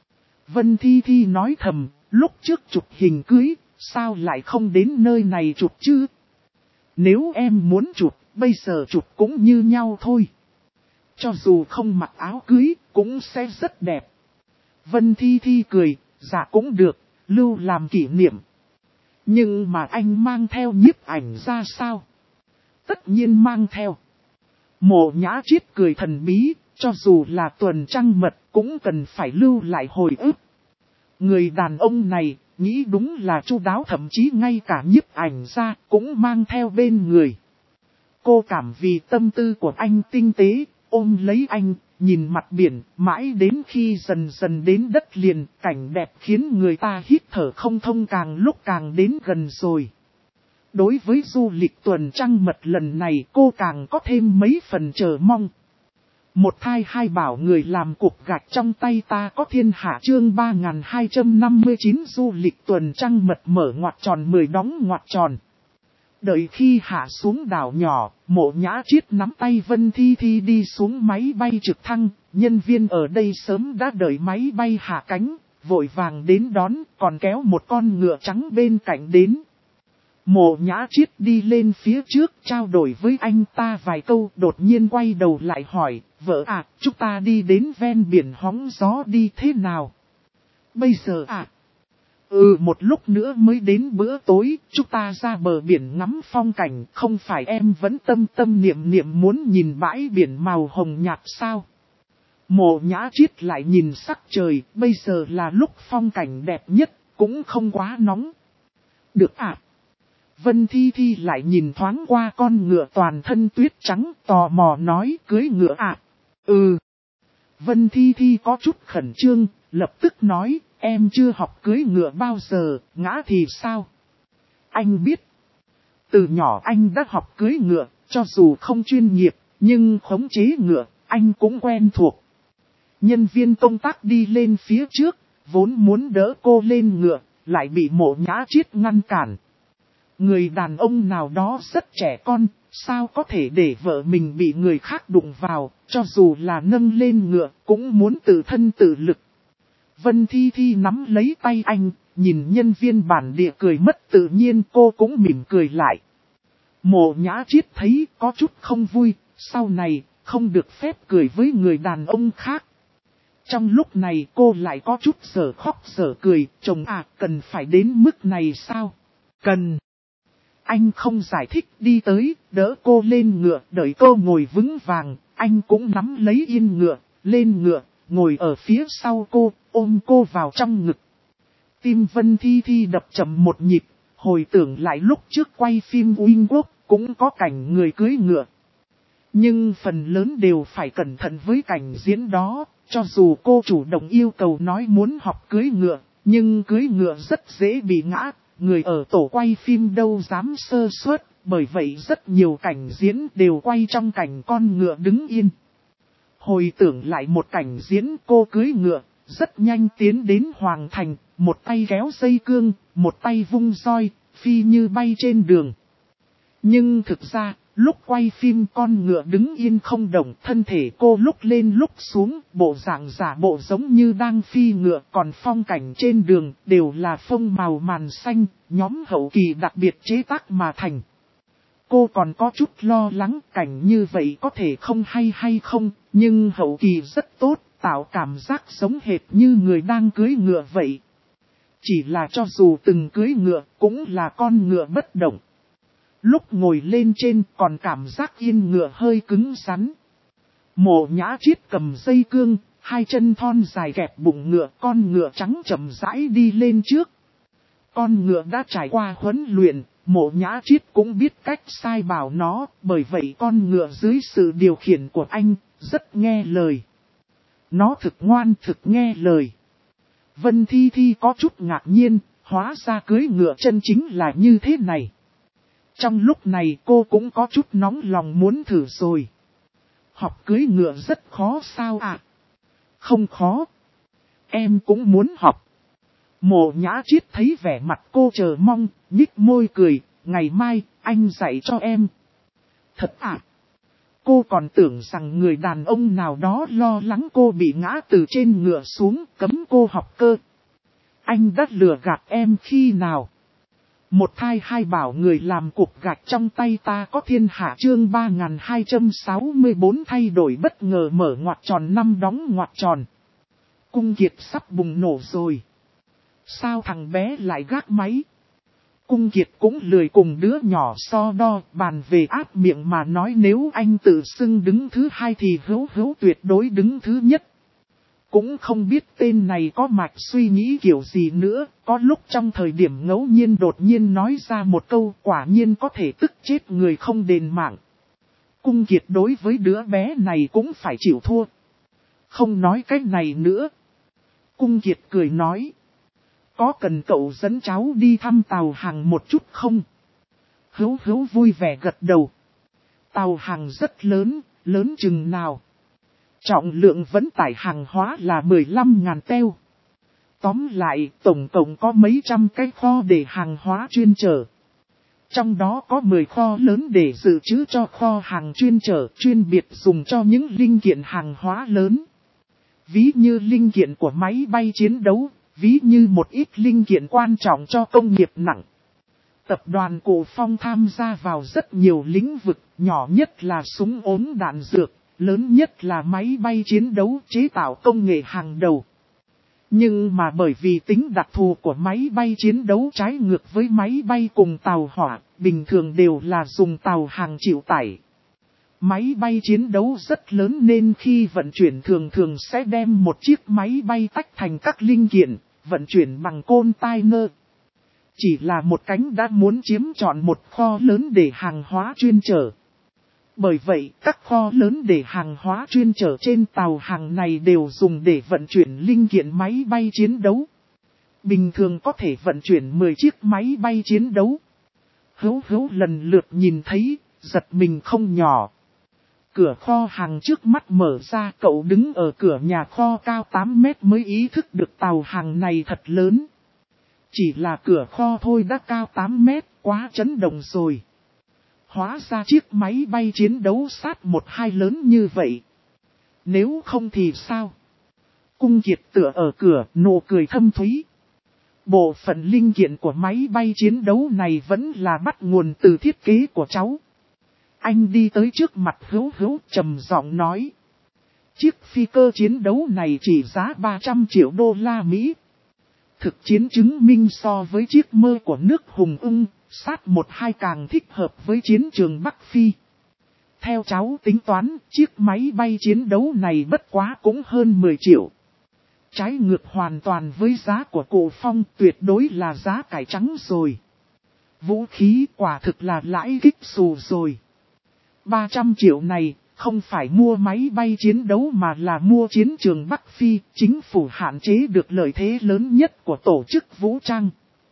Vân Thi Thi nói thầm, lúc trước chụp hình cưới, sao lại không đến nơi này chụp chứ? Nếu em muốn chụp, bây giờ chụp cũng như nhau thôi. Cho dù không mặc áo cưới, cũng sẽ rất đẹp. Vân Thi Thi cười, dạ cũng được, lưu làm kỷ niệm. Nhưng mà anh mang theo nhiếp ảnh ra sao? Tất nhiên mang theo. Mộ Nhã Chiết cười thần bí, cho dù là tuần trăng mật cũng cần phải lưu lại hồi ức. Người đàn ông này, nghĩ đúng là chu đáo, thậm chí ngay cả nhiếp ảnh ra cũng mang theo bên người. Cô cảm vì tâm tư của anh tinh tế, ôm lấy anh, nhìn mặt biển, mãi đến khi dần dần đến đất liền, cảnh đẹp khiến người ta hít thở không thông, càng lúc càng đến gần rồi. Đối với du lịch tuần trăng mật lần này cô càng có thêm mấy phần chờ mong. Một thai hai bảo người làm cục gạch trong tay ta có thiên hạ chương 3259 du lịch tuần trăng mật mở ngoặc tròn 10 đóng ngoặc tròn. Đợi khi hạ xuống đảo nhỏ, Mộ Nhã Chiết nắm tay Vân Thi Thi đi xuống máy bay trực thăng, nhân viên ở đây sớm đã đợi máy bay hạ cánh, vội vàng đến đón, còn kéo một con ngựa trắng bên cạnh đến. Mộ Nhã Chiết đi lên phía trước trao đổi với anh ta vài câu, đột nhiên quay đầu lại hỏi, vợ à, chúng ta đi đến ven biển hóng gió đi thế nào? Bây giờ à? Một lúc nữa mới đến bữa tối, chúng ta ra bờ biển ngắm phong cảnh, không phải em vẫn tâm niệm muốn nhìn bãi biển màu hồng nhạt sao? Mộ Nhã Chiết lại nhìn sắc trời, bây giờ là lúc phong cảnh đẹp nhất, cũng không quá nóng. Được à? Vân Thi Thi lại nhìn thoáng qua con ngựa toàn thân tuyết trắng, tò mò nói, cưới ngựa à? Vân Thi Thi có chút khẩn trương, lập tức nói, em chưa học cưới ngựa bao giờ, ngã thì sao? Anh biết. Từ nhỏ anh đã học cưới ngựa, cho dù không chuyên nghiệp, nhưng khống chế ngựa, anh cũng quen thuộc. Nhân viên công tác đi lên phía trước, vốn muốn đỡ cô lên ngựa, lại bị Mộ Nhã Chiết ngăn cản. Người đàn ông nào đó rất trẻ con, sao có thể để vợ mình bị người khác đụng vào, cho dù là nâng lên ngựa, cũng muốn tự thân tự lực. Vân Thi Thi nắm lấy tay anh, nhìn nhân viên bản địa cười mất tự nhiên, cô cũng mỉm cười lại. Mộ Nhã Chiết thấy có chút không vui, sau này không được phép cười với người đàn ông khác. Trong lúc này cô lại có chút sở khóc sở cười, chồng à, cần phải đến mức này sao? Cần. Anh không giải thích, đi tới, đỡ cô lên ngựa, đợi cô ngồi vững vàng, anh cũng nắm lấy yên ngựa, lên ngựa, ngồi ở phía sau cô, ôm cô vào trong ngực. Tim Vân Thi Thi đập chậm một nhịp, hồi tưởng lại lúc trước quay phim Uyên Quốc, cũng có cảnh người cưới ngựa. Nhưng phần lớn đều phải cẩn thận với cảnh diễn đó, cho dù cô chủ động yêu cầu nói muốn học cưới ngựa, nhưng cưới ngựa rất dễ bị ngã. Người ở tổ quay phim đâu dám sơ suất, bởi vậy rất nhiều cảnh diễn đều quay trong cảnh con ngựa đứng yên. Hồi tưởng lại một cảnh diễn cô cưới ngựa, rất nhanh tiến đến Hoàng Thành, một tay kéo dây cương, một tay vung roi, phi như bay trên đường. Nhưng thực ra, lúc quay phim con ngựa đứng yên không động, thân thể cô lúc lên lúc xuống, bộ dạng giả bộ giống như đang phi ngựa, còn phong cảnh trên đường đều là phông màu màn xanh, nhóm hậu kỳ đặc biệt chế tác mà thành. Cô còn có chút lo lắng cảnh như vậy có thể không hay không, nhưng hậu kỳ rất tốt, tạo cảm giác giống hệt như người đang cưỡi ngựa vậy. Chỉ là cho dù từng cưỡi ngựa cũng là con ngựa bất động. Lúc ngồi lên trên còn cảm giác yên ngựa hơi cứng rắn. Mộ Nhã Chiết cầm dây cương, hai chân thon dài kẹp bụng ngựa, con ngựa trắng chậm rãi đi lên trước. Con ngựa đã trải qua huấn luyện, Mộ Nhã Chiết cũng biết cách sai bảo nó, bởi vậy con ngựa dưới sự điều khiển của anh, rất nghe lời. Nó thực ngoan thực nghe lời. Vân Thi Thi có chút ngạc nhiên, hóa ra cưới ngựa chân chính là như thế này. Trong lúc này cô cũng có chút nóng lòng muốn thử rồi. Học cưới ngựa rất khó sao ạ? Không khó. Em cũng muốn học. Mộ Nhã Chiết thấy vẻ mặt cô chờ mong, nhích môi cười, ngày mai anh dạy cho em. Thật ạ? Cô còn tưởng rằng người đàn ông nào đó lo lắng cô bị ngã từ trên ngựa xuống, cấm cô học cơ. Anh đã lừa gạt em khi nào? Một thai hai bảo người làm cục gạch trong tay ta có thiên hạ chương 3264 thay đổi bất ngờ mở ngoặc tròn năm đóng ngoặc tròn. Cung Kiệt sắp bùng nổ rồi. Sao thằng bé lại gác máy? Cung Kiệt cũng lười cùng đứa nhỏ so đo, bàn về áp miệng mà nói nếu anh tự xưng đứng thứ hai thì Hữu tuyệt đối đứng thứ nhất. Cũng không biết tên này có mạch suy nghĩ kiểu gì nữa, có lúc trong thời điểm ngẫu nhiên đột nhiên nói ra một câu quả nhiên có thể tức chết người không đền mạng. Cung Kiệt đối với đứa bé này cũng phải chịu thua. Không nói cách này nữa. Cung Kiệt cười nói. Có cần cậu dẫn cháu đi thăm tàu hàng một chút không? Hữu vui vẻ gật đầu. Tàu hàng rất lớn, lớn chừng nào? Trọng lượng vận tải hàng hóa là 15.000 têu. Tóm lại, tổng cộng có mấy trăm cái kho để hàng hóa chuyên chở. Trong đó có 10 kho lớn để dự trữ cho kho hàng chuyên chở, chuyên biệt dùng cho những linh kiện hàng hóa lớn. Ví như linh kiện của máy bay chiến đấu, ví như một ít linh kiện quan trọng cho công nghiệp nặng. Tập đoàn Cổ Phong tham gia vào rất nhiều lĩnh vực, nhỏ nhất là súng ốm đạn dược, lớn nhất là máy bay chiến đấu chế tạo công nghệ hàng đầu. Nhưng mà bởi vì tính đặc thù của máy bay chiến đấu trái ngược với máy bay cùng tàu hỏa, bình thường đều là dùng tàu hàng chịu tải. Máy bay chiến đấu rất lớn nên khi vận chuyển thường sẽ đem một chiếc máy bay tách thành các linh kiện, vận chuyển bằng container. Chỉ là một cánh đã muốn chiếm trọn một kho lớn để hàng hóa chuyên chở. Bởi vậy, các kho lớn để hàng hóa chuyên chở trên tàu hàng này đều dùng để vận chuyển linh kiện máy bay chiến đấu. Bình thường có thể vận chuyển 10 chiếc máy bay chiến đấu. Hữu lần lượt nhìn thấy, giật mình không nhỏ. Cửa kho hàng trước mắt mở ra, cậu đứng ở cửa nhà kho cao 8 mét mới ý thức được tàu hàng này thật lớn. Chỉ là cửa kho thôi đã cao 8 mét, quá chấn động rồi. Hóa ra chiếc máy bay chiến đấu sát 1-2 lớn như vậy. Nếu không thì sao? Cung Kiệt tựa ở cửa, nụ cười thâm thúy. Bộ phận linh kiện của máy bay chiến đấu này vẫn là bắt nguồn từ thiết kế của cháu. Anh đi tới trước mặt Hữu trầm giọng nói. Chiếc phi cơ chiến đấu này chỉ giá 300 triệu đô la Mỹ. Thực chiến chứng minh so với chiếc mơ của nước Hùng Ưng, sát 1-2 càng thích hợp với chiến trường Bắc Phi. Theo cháu tính toán, chiếc máy bay chiến đấu này bất quá cũng hơn 10 triệu. Trái ngược hoàn toàn với giá của Cổ Phong, tuyệt đối là giá cải trắng rồi. Vũ khí quả thực là lãi kích xù rồi. 300 triệu này, không phải mua máy bay chiến đấu mà là mua chiến trường Bắc Phi, chính phủ hạn chế được lợi thế lớn nhất của tổ chức vũ trang.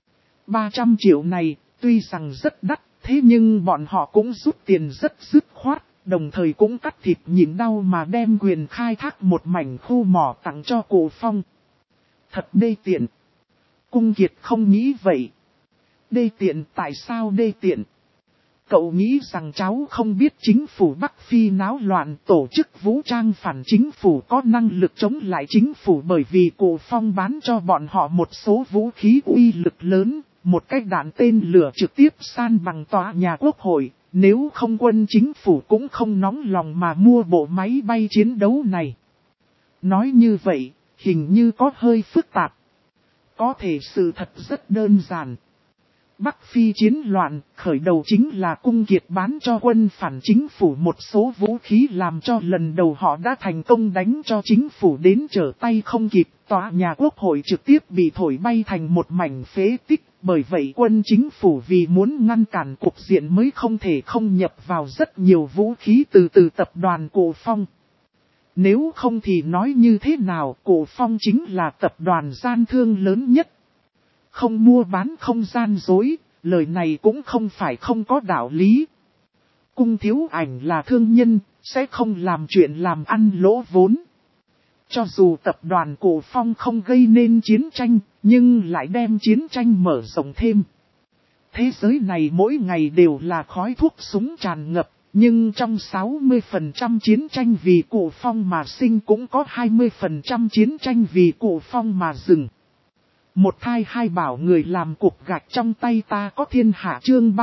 300 triệu này, tuy rằng rất đắt, thế nhưng bọn họ cũng rút tiền rất dứt khoát, đồng thời cũng cắt thịt nhịn đau mà đem quyền khai thác một mảnh khu mỏ tặng cho Cổ Phong. Thật đê tiện. Cung Kiệt không nghĩ vậy. Đê tiện, tại sao đê tiện? Cậu nghĩ rằng cháu không biết chính phủ Bắc Phi náo loạn, tổ chức vũ trang phản chính phủ có năng lực chống lại chính phủ bởi vì Cổ Phong bán cho bọn họ một số vũ khí uy lực lớn, một cái đạn tên lửa trực tiếp san bằng tòa nhà quốc hội, nếu không quân chính phủ cũng không nóng lòng mà mua bộ máy bay chiến đấu này. Nói như vậy, hình như có hơi phức tạp. Có thể sự thật rất đơn giản. Bắc Phi chiến loạn, khởi đầu chính là Cung Kiệt bán cho quân phản chính phủ một số vũ khí làm cho lần đầu họ đã thành công đánh cho chính phủ đến trở tay không kịp, tòa nhà quốc hội trực tiếp bị thổi bay thành một mảnh phế tích, bởi vậy quân chính phủ vì muốn ngăn cản cục diện mới không thể không nhập vào rất nhiều vũ khí từ tập đoàn Cổ Phong. Nếu không thì nói như thế nào, Cổ Phong chính là tập đoàn gian thương lớn nhất. Không mua bán không gian dối, lời này cũng không phải không có đạo lý. Cung Thiếu Ảnh là thương nhân, sẽ không làm chuyện làm ăn lỗ vốn. Cho dù tập đoàn Cổ Phong không gây nên chiến tranh, nhưng lại đem chiến tranh mở rộng thêm. Thế giới này mỗi ngày đều là khói thuốc súng tràn ngập, Nhưng trong 60% chiến tranh vì Cụ Phong mà sinh cũng có 20% chiến tranh vì Cụ Phong mà dừng. Một thai hai bảo người làm cục gạch trong tay ta có thiên hạ chương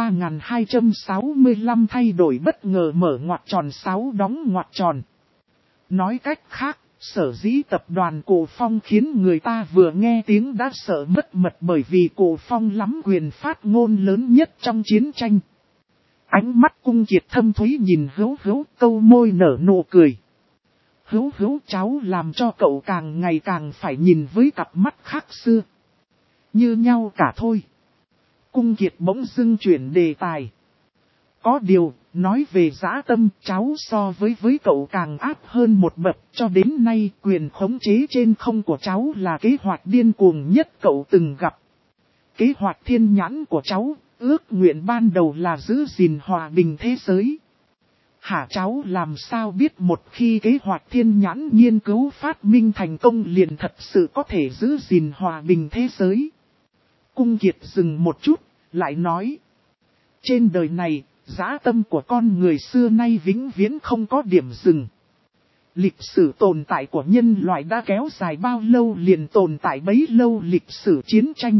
3265 thay đổi bất ngờ mở ngoặc tròn 6 đóng ngoặc tròn. Nói cách khác, sở dĩ tập đoàn Cụ Phong khiến người ta vừa nghe tiếng đã sợ mất mật bởi vì Cụ Phong lắm quyền phát ngôn lớn nhất trong chiến tranh. Ánh mắt Cung Kiệt thâm thúy nhìn Hữu Hữu, câu môi nở nụ cười. Hữu Hữu, cháu làm cho cậu càng ngày càng phải nhìn với cặp mắt khác xưa. Như nhau cả thôi. Cung Kiệt bỗng dưng chuyển đề tài. Có điều, nói về dã tâm, cháu so với cậu càng áp hơn một bậc, cho đến nay quyền khống chế trên không của cháu là kế hoạch điên cuồng nhất cậu từng gặp. Kế hoạch thiên nhãn của cháu, ước nguyện ban đầu là giữ gìn hòa bình thế giới. Hả, cháu làm sao biết một khi kế hoạch thiên nhãn nghiên cứu phát minh thành công liền thật sự có thể giữ gìn hòa bình thế giới? Cung Kiệt dừng một chút, lại nói. Trên đời này, dã tâm của con người xưa nay vĩnh viễn không có điểm dừng. Lịch sử tồn tại của nhân loại đã kéo dài bao lâu liền tồn tại bấy lâu lịch sử chiến tranh.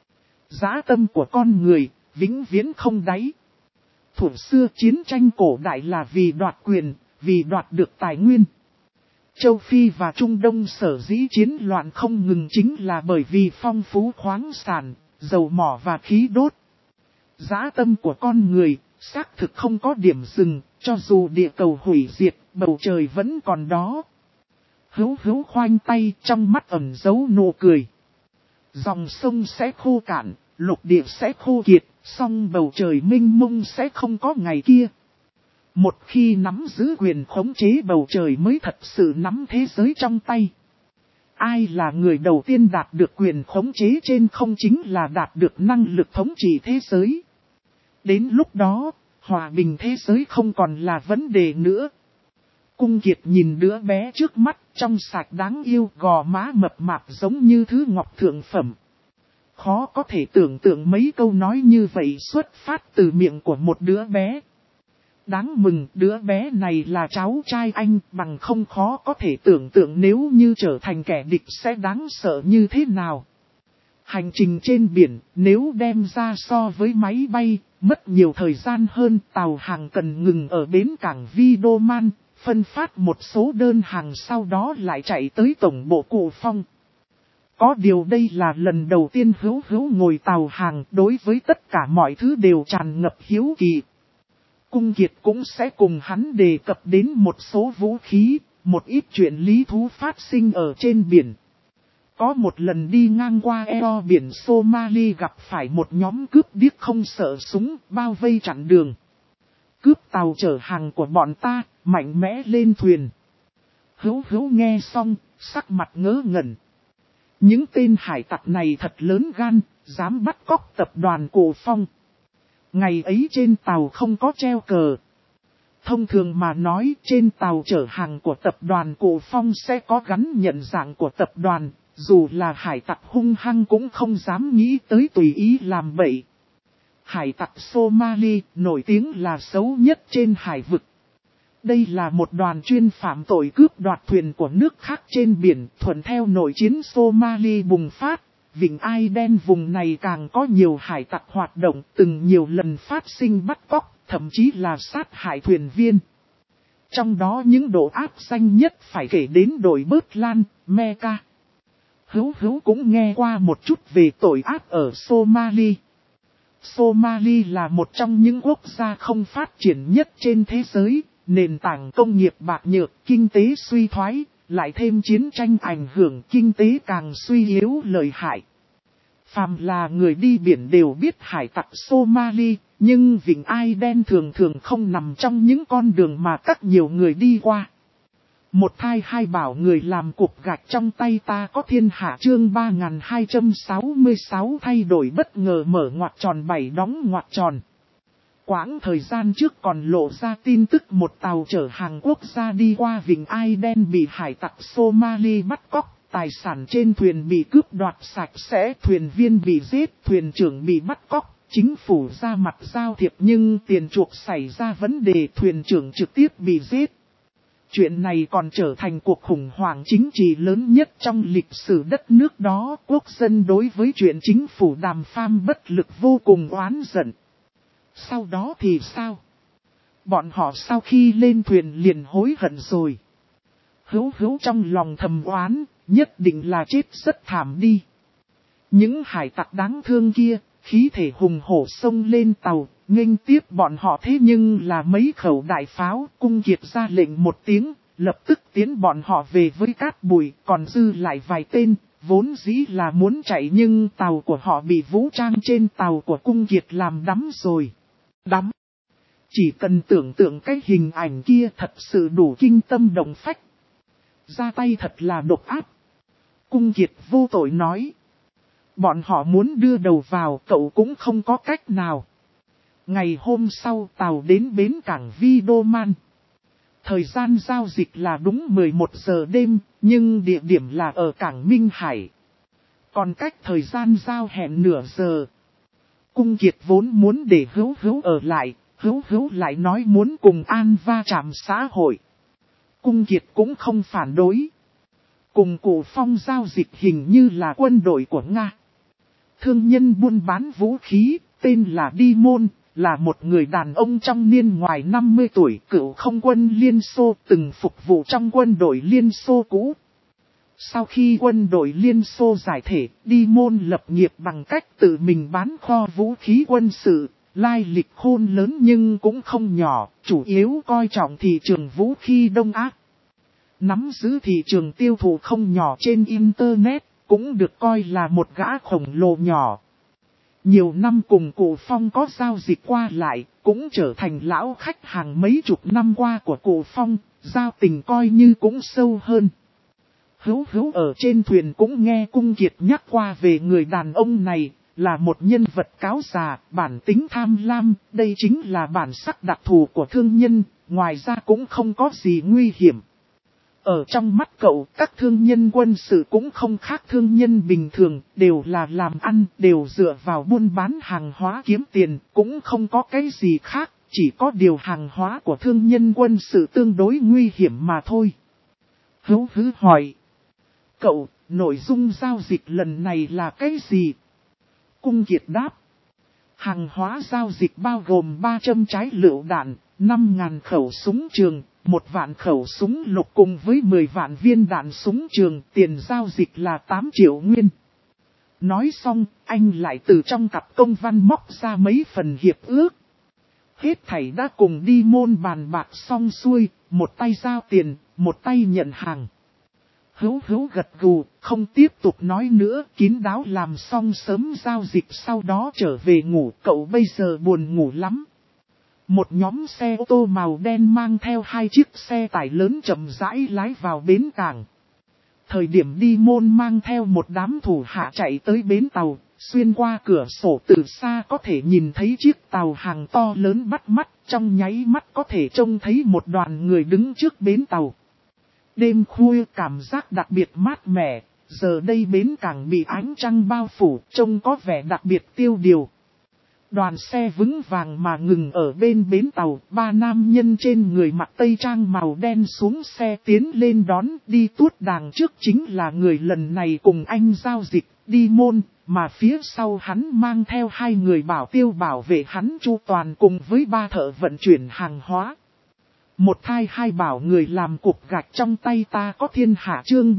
Dã tâm của con người, vĩnh viễn không đáy. Thuở xưa chiến tranh cổ đại là vì đoạt quyền, vì đoạt được tài nguyên. Châu Phi và Trung Đông sở dĩ chiến loạn không ngừng chính là bởi vì phong phú khoáng sản, dầu mỏ và khí đốt. Dã tâm của con người, xác thực không có điểm dừng, cho dù địa cầu hủy diệt, bầu trời vẫn còn đó. Hữu Hữu khoanh tay trong mắt ẩn giấu nụ cười. Dòng sông sẽ khô cạn, lục địa sẽ khô kiệt, song bầu trời mênh mông sẽ không có ngày kia. Một khi nắm giữ quyền khống chế bầu trời mới thật sự nắm thế giới trong tay. Ai là người đầu tiên đạt được quyền khống chế trên không chính là đạt được năng lực thống trị thế giới. Đến lúc đó, hòa bình thế giới không còn là vấn đề nữa. Cung Kiệt nhìn đứa bé trước mắt, trong sạch đáng yêu, gò má mập mạp giống như thứ ngọc thượng phẩm. Khó có thể tưởng tượng mấy câu nói như vậy xuất phát từ miệng của một đứa bé. Đáng mừng, đứa bé này là cháu trai anh, bằng không khó có thể tưởng tượng nếu như trở thành kẻ địch sẽ đáng sợ như thế nào. Hành trình trên biển, nếu đem ra so với máy bay, mất nhiều thời gian hơn, tàu hàng cần ngừng ở bến cảng Vidoman, phân phát một số đơn hàng sau đó lại chạy tới tổng bộ Cụ Phong. Có điều đây là lần đầu tiên Hữu Hữu ngồi tàu hàng, đối với tất cả mọi thứ đều tràn ngập hiếu kỳ. Cung Kiệt cũng sẽ cùng hắn đề cập đến một số vũ khí, một ít chuyện lý thú phát sinh ở trên biển. Có một lần đi ngang qua eo biển Somali gặp phải một nhóm cướp điếc không sợ súng, bao vây chặn đường. Cướp tàu chở hàng của bọn ta, mạnh mẽ lên thuyền. Hữu Hữu nghe xong, sắc mặt ngớ ngẩn. Những tên hải tặc này thật lớn gan, dám bắt cóc tập đoàn Cụ Phong. Ngày ấy trên tàu không có treo cờ. Thông thường mà nói, trên tàu chở hàng của tập đoàn Cụ Phong sẽ có gắn nhận dạng của tập đoàn, dù là hải tặc hung hăng cũng không dám nghĩ tới tùy ý làm bậy. Hải tặc Somali nổi tiếng là xấu nhất trên hải vực. Đây là một đoàn chuyên phạm tội cướp đoạt thuyền của nước khác trên biển, thuận theo nội chiến Somali bùng phát. Vịnh Ai Đen vùng này càng có nhiều hải tặc hoạt động, từng nhiều lần phát sinh bắt cóc, thậm chí là sát hại thuyền viên. Trong đó những độ áp danh nhất phải kể đến đội Bớt Lan, Mecca. Hữu Hữu cũng nghe qua một chút về tội ác ở Somali. Somali là một trong những quốc gia không phát triển nhất trên thế giới, nền tảng công nghiệp bạc nhược, kinh tế suy thoái, lại thêm chiến tranh ảnh hưởng kinh tế càng suy yếu lợi hại. Phàm là người đi biển đều biết hải tặc Somali, nhưng Vịnh Ai Đen thường thường không nằm trong những con đường mà các nhiều người đi qua. Một thai hai bảo người làm cục gạch trong tay ta có thiên hạ chương 3266 thay đổi bất ngờ mở ngoặc tròn 7 đóng ngoặc tròn. Quãng thời gian trước còn lộ ra tin tức một tàu chở hàng quốc gia đi qua Vịnh Ai Đen bị hải tặc Somali bắt cóc, tài sản trên thuyền bị cướp đoạt sạch sẽ, thuyền viên bị giết, thuyền trưởng bị bắt cóc, Chính phủ ra mặt giao thiệp nhưng tiền chuộc xảy ra vấn đề, thuyền trưởng trực tiếp bị giết. Chuyện này còn trở thành cuộc khủng hoảng chính trị lớn nhất trong lịch sử đất nước đó. Quốc dân đối với chuyện chính phủ đàm phán bất lực vô cùng oán giận. Sau đó thì sao? Bọn họ sau khi lên thuyền liền hối hận rồi. Hữu trong lòng thầm oán, nhất định là chết rất thảm đi. Những hải tặc đáng thương kia, khí thể hùng hổ xông lên tàu, nghênh tiếp bọn họ, thế nhưng là mấy khẩu đại pháo. Cung Kiệt ra lệnh một tiếng, lập tức tiến bọn họ về với cát bụi, còn dư lại vài tên, vốn dĩ là muốn chạy nhưng tàu của họ bị vũ trang trên tàu của Cung Kiệt làm đắm rồi. Đắm. Chỉ cần tưởng tượng cái hình ảnh kia thật sự đủ kinh tâm động phách. Ra tay thật là độc ác. Cung Kiệt vô tội nói. Bọn họ muốn đưa đầu vào, cậu cũng không có cách nào. Ngày hôm sau tàu đến bến cảng Vidoman. Thời gian giao dịch là đúng 11 giờ đêm, nhưng địa điểm là ở cảng Minh Hải. Còn cách thời gian giao hẹn nửa giờ. Cung Kiệt vốn muốn để Hữu ở lại, Hữu lại nói muốn cùng An va chạm xã hội. Cung Kiệt cũng không phản đối. Cùng Cụ Phong giao dịch hình như là quân đội của Nga. Thương nhân buôn bán vũ khí, tên là Đi Môn, là một người đàn ông trong niên ngoài 50 tuổi, cựu không quân Liên Xô, từng phục vụ trong quân đội Liên Xô cũ. Sau khi quân đội Liên Xô giải thể, Đi Môn lập nghiệp bằng cách tự mình bán kho vũ khí quân sự, lai lịch khôn lớn nhưng cũng không nhỏ, chủ yếu coi trọng thị trường vũ khí Đông Á. Nắm giữ thị trường tiêu thụ không nhỏ trên Internet, cũng được coi là một gã khổng lồ nhỏ. Nhiều năm cùng Cụ Phong có giao dịch qua lại, cũng trở thành lão khách hàng mấy chục năm qua của Cụ Phong, giao tình coi như cũng sâu hơn. Hữu ở trên thuyền cũng nghe Cung Kiệt nhắc qua về người đàn ông này, là một nhân vật cáo già, bản tính tham lam, đây chính là bản sắc đặc thù của thương nhân, ngoài ra cũng không có gì nguy hiểm. Ở trong mắt cậu, các thương nhân quân sự cũng không khác thương nhân bình thường, đều là làm ăn, đều dựa vào buôn bán hàng hóa kiếm tiền, cũng không có cái gì khác, chỉ có điều hàng hóa của thương nhân quân sự tương đối nguy hiểm mà thôi. Hữu hỏi. Cậu, nội dung giao dịch lần này là cái gì? Cung Kiệt đáp. Hàng hóa giao dịch bao gồm 300 trái lựu đạn, 5.000 khẩu súng trường, 1 vạn khẩu súng lục cùng với 10 vạn viên đạn súng trường, tiền giao dịch là 8 triệu nguyên. Nói xong, anh lại từ trong cặp công văn móc ra mấy phần hiệp ước. Hết thảy đã cùng Đi Môn bàn bạc xong xuôi, một tay giao tiền, một tay nhận hàng. Hữu gật gù, không tiếp tục nói nữa, kín đáo làm xong sớm giao dịch sau đó trở về ngủ, cậu bây giờ buồn ngủ lắm. Một nhóm xe ô tô màu đen mang theo 2 chiếc xe tải lớn chậm rãi lái vào bến cảng. Thời điểm Đi Môn mang theo một đám thủ hạ chạy tới bến tàu, xuyên qua cửa sổ từ xa có thể nhìn thấy chiếc tàu hàng to lớn bắt mắt, trong nháy mắt có thể trông thấy một đoàn người đứng trước bến tàu. Đêm khuya cảm giác đặc biệt mát mẻ, giờ đây bến cảng bị ánh trăng bao phủ, trông có vẻ đặc biệt tiêu điều. Đoàn xe vững vàng mà ngừng ở bên bến tàu, 3 nam nhân trên người mặc tây trang màu đen xuống xe tiến lên đón. Đi tuốt đàng trước chính là người lần này cùng anh giao dịch, Đi Môn, mà phía sau hắn mang theo 2 người bảo tiêu bảo vệ hắn chu toàn cùng với 3 thợ vận chuyển hàng hóa. Một thai 2 bảo người làm cục gạch trong tay ta có thiên hạ chương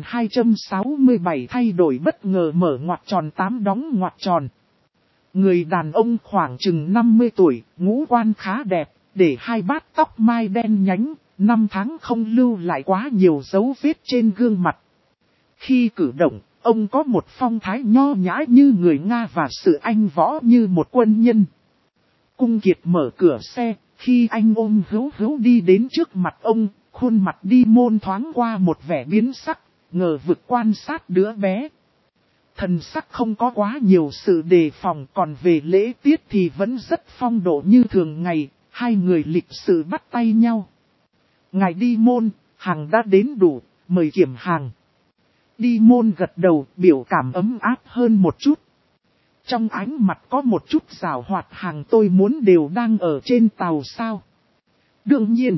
3267 thay đổi bất ngờ mở ngoặc tròn 8 đóng ngoặc tròn. Người đàn ông khoảng chừng 50 tuổi, ngũ quan khá đẹp, để 2 bát tóc mai đen nhánh, 5 tháng không lưu lại quá nhiều dấu vết trên gương mặt. Khi cử động, ông có một phong thái nho nhã như người Nga và sự anh võ như một quân nhân. Cung Kiệt mở cửa xe, khi anh ôm Hữu đi đến trước mặt ông, khuôn mặt Đi Môn thoáng qua một vẻ biến sắc, ngờ vực quan sát đứa bé. Thần sắc không có quá nhiều sự đề phòng, còn về lễ tiết thì vẫn rất phong độ như thường ngày, 2 người lịch sự bắt tay nhau. Ngài Đi Môn, hàng đã đến đủ, mời kiểm hàng. Đi Môn gật đầu, biểu cảm ấm áp hơn một chút. Trong ánh mặt có một chút giảo hoạt, hàng tôi muốn đều đang ở trên tàu sao? Đương nhiên.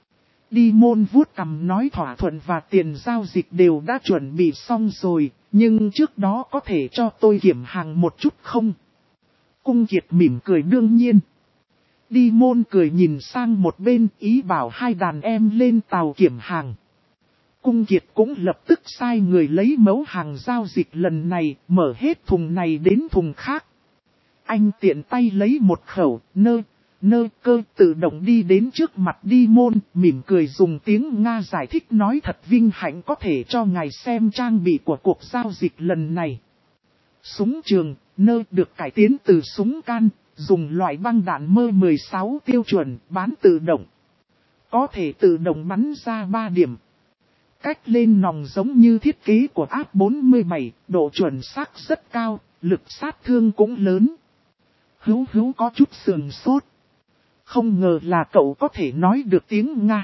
Đi môn vuốt cằm nói thỏa thuận và tiền giao dịch đều đã chuẩn bị xong rồi, nhưng trước đó có thể cho tôi kiểm hàng một chút không? Cung Kiệt mỉm cười đương nhiên. Đi môn cười nhìn sang một bên ý bảo hai đàn em lên tàu kiểm hàng. Cung Kiệt cũng lập tức sai người lấy mẫu hàng giao dịch lần này, mở hết thùng này đến thùng khác. Anh tiện tay lấy một khẩu nơ cơ tự động đi đến trước mặt Đi môn, mỉm cười dùng tiếng Nga giải thích nói thật vinh hạnh có thể cho ngài xem trang bị của cuộc giao dịch lần này. Súng trường, nơ được cải tiến từ súng can, dùng loại băng đạn mơ 16 tiêu chuẩn, bán tự động. Có thể tự động bắn ra 3 điểm. Cách lên nòng giống như thiết kế của áp-47, độ chuẩn xác rất cao, lực sát thương cũng lớn. Hữu có chút sườn sốt. Không ngờ là cậu có thể nói được tiếng Nga.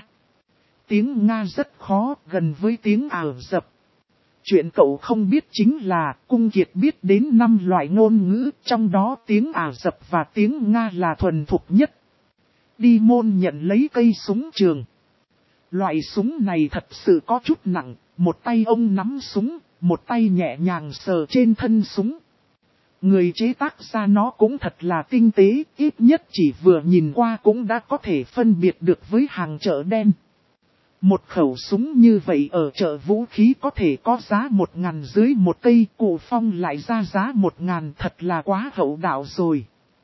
Tiếng Nga rất khó, gần với tiếng Ả Rập. Chuyện cậu không biết chính là Cung Kiệt biết đến 5 loại ngôn ngữ, trong đó tiếng Ả Rập và tiếng Nga là thuần thục nhất. Đi môn nhận lấy cây súng trường. Loại súng này thật sự có chút nặng, một tay ông nắm súng, một tay nhẹ nhàng sờ trên thân súng. Người chế tác ra nó cũng thật là tinh tế, ít nhất chỉ vừa nhìn qua cũng đã có thể phân biệt được với hàng chợ đen. Một khẩu súng như vậy ở chợ vũ khí có thể có giá 1.000 dưới một cây, Cụ Phong lại ra giá 1.000, thật là quá hậu đạo rồi.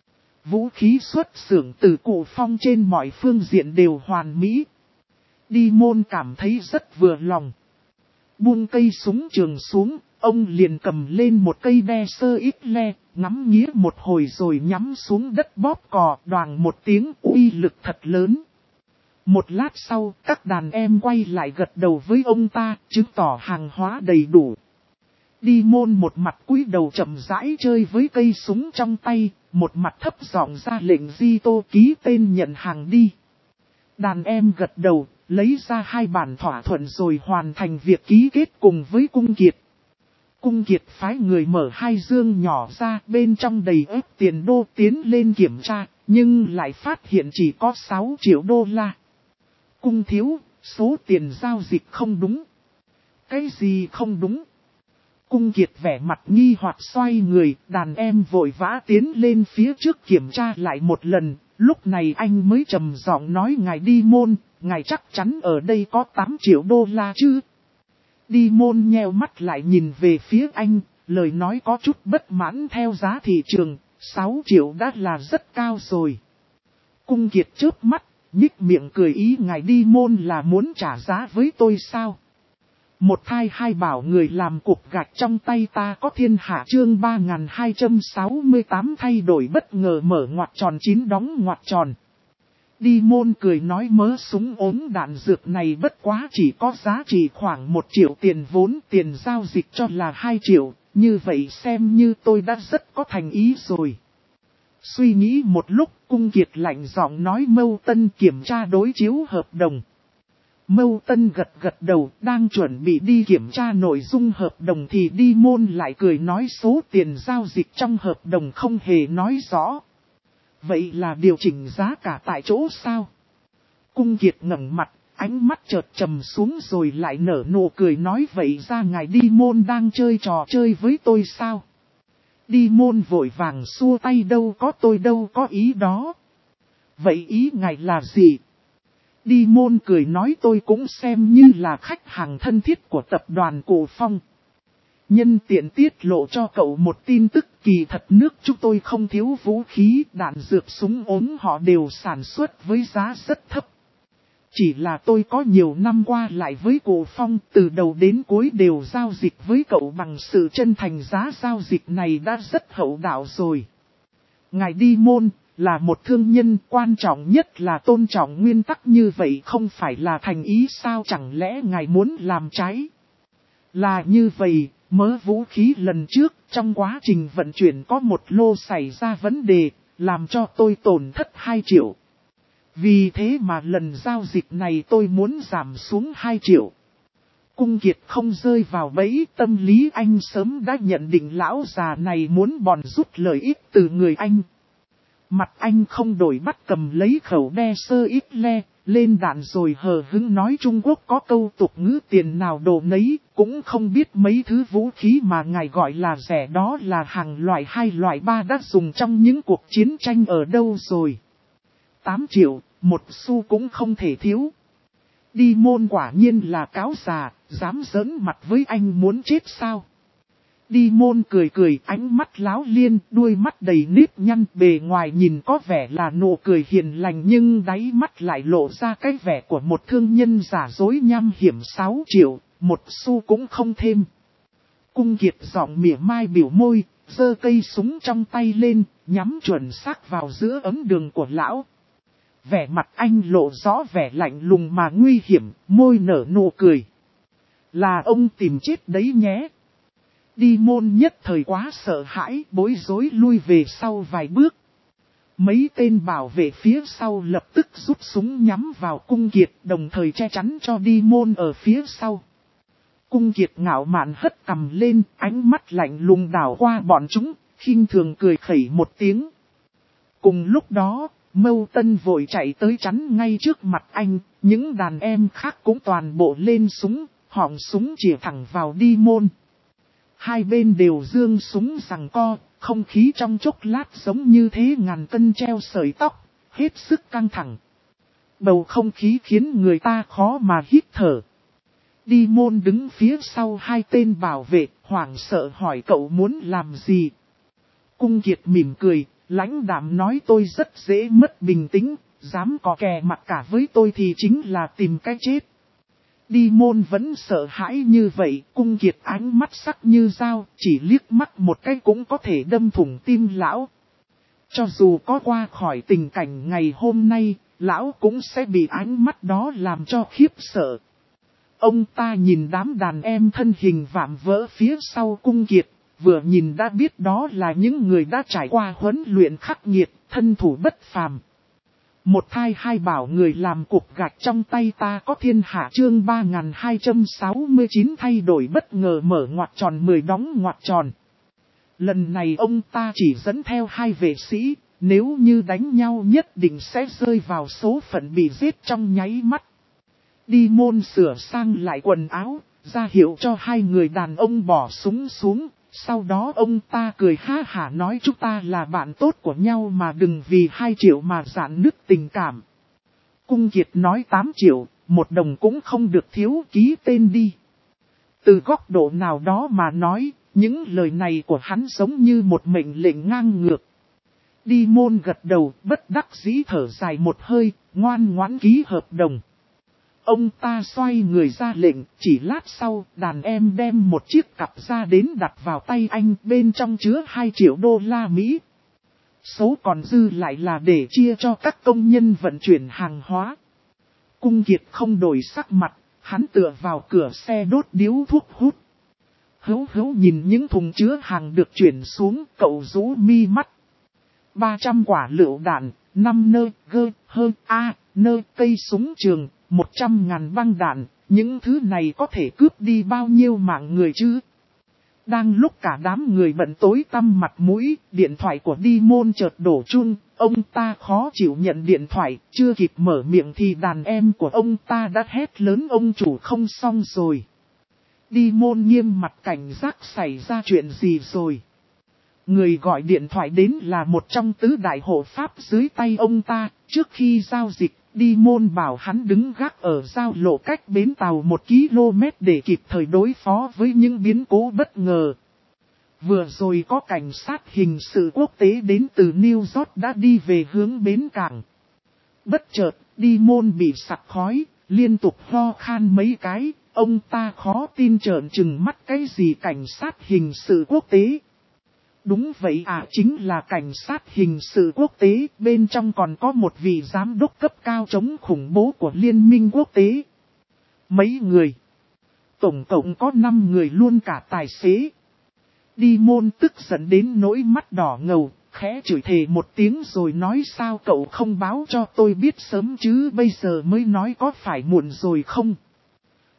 Vũ khí xuất xưởng từ Cụ Phong trên mọi phương diện đều hoàn mỹ. Đi môn cảm thấy rất vừa lòng. Buông cây súng trường xuống, ông liền cầm lên một cây đe sơ ít le, ngắm nghía một hồi rồi nhắm xuống đất bóp cò, đoàng một tiếng uy lực thật lớn. Một lát sau, các đàn em quay lại gật đầu với ông ta, chứng tỏ hàng hóa đầy đủ. Đi môn một mặt cúi đầu chậm rãi chơi với cây súng trong tay, một mặt thấp giọng ra lệnh Di Tô ký tên nhận hàng đi. Đàn em gật đầu, lấy ra 2 bản thỏa thuận rồi hoàn thành việc ký kết cùng với Cung Kiệt. Cung Kiệt phái người mở 2 dương nhỏ ra, bên trong đầy ếp tiền đô tiến lên kiểm tra, nhưng lại phát hiện chỉ có 6 triệu đô la. Cung thiếu, số tiền giao dịch không đúng. Cái gì không đúng? Cung Kiệt vẻ mặt nghi hoặc xoay người, đàn em vội vã tiến lên phía trước kiểm tra lại một lần, lúc này anh mới trầm giọng nói ngài Đi môn, ngài chắc chắn ở đây có 8 triệu đô la chứ? Đi môn nheo mắt lại nhìn về phía anh, lời nói có chút bất mãn theo giá thị trường, 6 triệu đã là rất cao rồi. Cung Kiệt chớp mắt, nhích miệng cười ý ngài Đi môn là muốn trả giá với tôi sao? Một thai hai bảo người làm cục gạch trong tay ta có thiên hạ chương 3268 thay đổi bất ngờ mở ngoặc tròn 9 đóng ngoặc tròn. Đi môn cười nói mớ súng ốm đạn dược này bất quá chỉ có giá trị khoảng 1 triệu tiền vốn, tiền giao dịch cho là 2 triệu, như vậy xem như tôi đã rất có thành ý rồi. Suy nghĩ một lúc, Cung Kiệt lạnh giọng nói Mâu Tân kiểm tra đối chiếu hợp đồng. Mâu Tân gật đầu, đang chuẩn bị đi kiểm tra nội dung hợp đồng thì Đi môn lại cười nói số tiền giao dịch trong hợp đồng không hề nói rõ. Vậy là điều chỉnh giá cả tại chỗ sao? Cung Kiệt ngẩng mặt, ánh mắt chợt trầm xuống rồi lại nở nụ cười nói vậy ra ngài Đi môn đang chơi trò chơi với tôi sao? Đi môn vội vàng xua tay đâu có tôi đâu có ý đó. Vậy ý ngài là gì? Đi môn cười nói tôi cũng xem như là khách hàng thân thiết của tập đoàn Cụ Phong. Nhân tiện tiết lộ cho cậu một tin tức kỳ thật nước chúng tôi không thiếu vũ khí, đạn dược súng ốm họ đều sản xuất với giá rất thấp. Chỉ là tôi có nhiều năm qua lại với Cụ Phong từ đầu đến cuối đều giao dịch với cậu bằng sự chân thành giá giao dịch này đã rất hậu đạo rồi. Ngài Đi môn là một thương nhân quan trọng nhất là tôn trọng nguyên tắc như vậy không phải là thành ý sao chẳng lẽ ngài muốn làm trái. Là như vậy, mớ vũ khí lần trước trong quá trình vận chuyển có một lô xảy ra vấn đề, làm cho tôi tổn thất 2 triệu. Vì thế mà lần giao dịch này tôi muốn giảm xuống 2 triệu. Cung Kiệt không rơi vào bẫy, tâm lý anh sớm đã nhận định lão già này muốn bòn rút lợi ích từ người anh. Mặt anh không đổi bắt cầm lấy khẩu đe sơ ít le, lên đạn rồi hờ hững nói Trung Quốc có câu tục ngữ tiền nào đồ nấy, cũng không biết mấy thứ vũ khí mà ngài gọi là rẻ đó là hàng loại 2 loại 3 đã dùng trong những cuộc chiến tranh ở đâu rồi. 8 triệu, 1 xu cũng không thể thiếu. Đi môn quả nhiên là cáo già, dám giỡn mặt với anh muốn chết sao. Đi môn cười cười, ánh mắt láo liên, đuôi mắt đầy nếp nhăn, bề ngoài nhìn có vẻ là nụ cười hiền lành nhưng đáy mắt lại lộ ra cái vẻ của một thương nhân giả dối nham hiểm. 6 triệu, 1 xu cũng không thêm. Cung Kiệt giọng mỉa mai biểu môi, giơ cây súng trong tay lên, nhắm chuẩn xác vào giữa ấm đường của lão. Vẻ mặt anh lộ rõ vẻ lạnh lùng mà nguy hiểm, môi nở nụ cười. Là ông tìm chết đấy nhé. Đi môn nhất thời quá sợ hãi, bối rối lui về sau vài bước. Mấy tên bảo vệ phía sau lập tức rút súng nhắm vào Cung Kiệt, đồng thời che chắn cho đi môn ở phía sau. Cung Kiệt ngạo mạn hất cằm lên, ánh mắt lạnh lùng đảo qua bọn chúng, khinh thường cười khẩy một tiếng. Cùng lúc đó, Mâu Tân vội chạy tới chắn ngay trước mặt anh, những đàn em khác cũng toàn bộ lên súng, họng súng chĩa thẳng vào đi môn. Hai bên đều giương súng giằng co, không khí trong chốc lát giống như thế ngàn cân treo sợi tóc, hết sức căng thẳng. Bầu không khí khiến người ta khó mà hít thở. Đi môn đứng phía sau hai tên bảo vệ, hoảng sợ hỏi cậu muốn làm gì. Cung Kiệt mỉm cười, lãnh đạm nói tôi rất dễ mất bình tĩnh, dám có kè mặt cả với tôi thì chính là tìm cái chết. Đi môn vẫn sợ hãi như vậy, Cung Kiệt ánh mắt sắc như dao, chỉ liếc mắt một cái cũng có thể đâm thủng tim lão. Cho dù có qua khỏi tình cảnh ngày hôm nay, lão cũng sẽ bị ánh mắt đó làm cho khiếp sợ. Ông ta nhìn đám đàn em thân hình vạm vỡ phía sau Cung Kiệt, vừa nhìn đã biết đó là những người đã trải qua huấn luyện khắc nghiệt, thân thủ bất phàm. Một thai hai bảo người làm cục gạch trong tay ta có thiên hạ. Chương 3269 thay đổi bất ngờ mở ngoặc tròn 10 đóng ngoặc tròn. Lần này ông ta chỉ dẫn theo 2 vệ sĩ, nếu như đánh nhau nhất định sẽ rơi vào số phận bị giết trong nháy mắt. Đi môn sửa sang lại quần áo, ra hiệu cho 2 người đàn ông bỏ súng xuống. Sau đó ông ta cười ha hả nói chúng ta là bạn tốt của nhau mà đừng vì 2 triệu mà rạn nứt tình cảm. Cung Kiệt nói 8 triệu, 1 đồng cũng không được thiếu, ký tên đi. Từ góc độ nào đó mà nói, những lời này của hắn giống như một mệnh lệnh ngang ngược. Đi môn gật đầu, bất đắc dĩ thở dài một hơi, ngoan ngoãn ký hợp đồng. Ông ta xoay người ra lệnh, chỉ lát sau, đàn em đem một chiếc cặp ra đến đặt vào tay anh, bên trong chứa 2 triệu đô la Mỹ. Số còn dư lại là để chia cho các công nhân vận chuyển hàng hóa. Cung Kiệt không đổi sắc mặt, hắn tựa vào cửa xe đốt điếu thuốc hút. Hữu nhìn những thùng chứa hàng được chuyển xuống, cậu rũ mi mắt. 300 quả lựu đạn, 5 nơ, gơ, hơ, a, nơ, cây súng trường. 100.000 băng đạn, những thứ này có thể cướp đi bao nhiêu mạng người chứ? Đang lúc cả đám người bận tối tăm mặt mũi, điện thoại của đi môn chợt đổ chuông, ông ta khó chịu nhận điện thoại, chưa kịp mở miệng thì đàn em của ông ta đã hét lớn ông chủ không xong rồi. Đi môn nghiêm mặt cảnh giác xảy ra chuyện gì rồi? Người gọi điện thoại đến là một trong tứ đại hộ pháp dưới tay ông ta, trước khi giao dịch. Đi môn bảo hắn đứng gác ở giao lộ cách bến tàu 1 km để kịp thời đối phó với những biến cố bất ngờ. Vừa rồi có cảnh sát hình sự quốc tế đến từ New York đã đi về hướng bến cảng. Bất chợt, đi môn bị sặc khói, liên tục ho khan mấy cái, ông ta khó tin trợn trừng mắt cái gì cảnh sát hình sự quốc tế. Đúng vậy chính là cảnh sát hình sự quốc tế, bên trong còn có một vị giám đốc cấp cao chống khủng bố của Liên minh quốc tế. Mấy người? Tổng cộng có 5 người luôn cả tài xế. Đi môn tức giận đến nỗi mắt đỏ ngầu, khẽ chửi thề một tiếng rồi nói sao cậu không báo cho tôi biết sớm chứ bây giờ mới nói có phải muộn rồi không?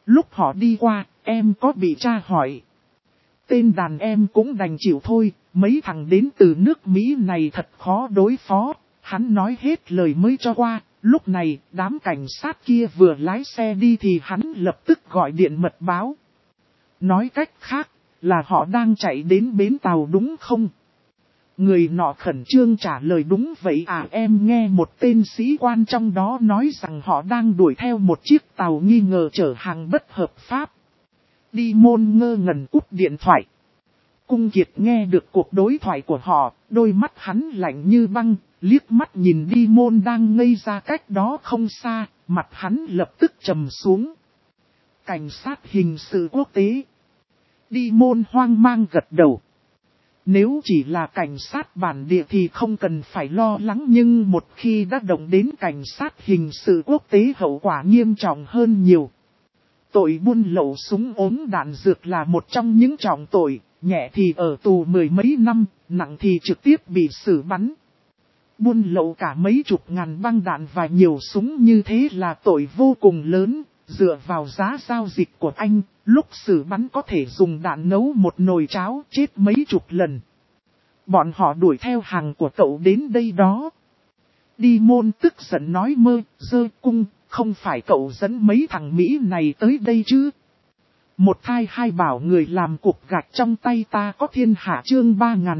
Lúc họ đi qua, em có bị tra hỏi. Tên đàn em cũng đành chịu thôi, mấy thằng đến từ nước Mỹ này thật khó đối phó. Hắn nói hết lời mới cho qua, lúc này đám cảnh sát kia vừa lái xe đi thì hắn lập tức gọi điện mật báo. Nói cách khác, là họ đang chạy đến bến tàu đúng không? Người nọ khẩn trương trả lời đúng vậy à, em nghe một tên sĩ quan trong đó nói rằng họ đang đuổi theo một chiếc tàu nghi ngờ chở hàng bất hợp pháp. Đi môn ngơ ngẩn cúp điện thoại. Cung Kiệt nghe được cuộc đối thoại của họ, đôi mắt hắn lạnh như băng, liếc mắt nhìn đi môn đang ngây ra cách đó không xa, mặt hắn lập tức trầm xuống. Cảnh sát hình sự quốc tế. Đi môn hoang mang gật đầu. Nếu chỉ là cảnh sát bản địa thì không cần phải lo lắng, nhưng một khi đã động đến cảnh sát hình sự quốc tế hậu quả nghiêm trọng hơn nhiều. Tội buôn lậu súng ống đạn dược là một trong những trọng tội, nhẹ thì ở tù mười mấy năm, nặng thì trực tiếp bị xử bắn. Buôn lậu cả mấy chục ngàn băng đạn và nhiều súng như thế là tội vô cùng lớn, dựa vào giá giao dịch của anh, lúc xử bắn có thể dùng đạn nấu một nồi cháo chết mấy chục lần. Bọn họ đuổi theo hàng của cậu đến đây đó. Đi môn tức giận nói mơ, dơ cung, không phải cậu dẫn mấy thằng Mỹ này tới đây chứ? Một thai hai bảo người làm cục gạch trong tay ta có thiên hạ chương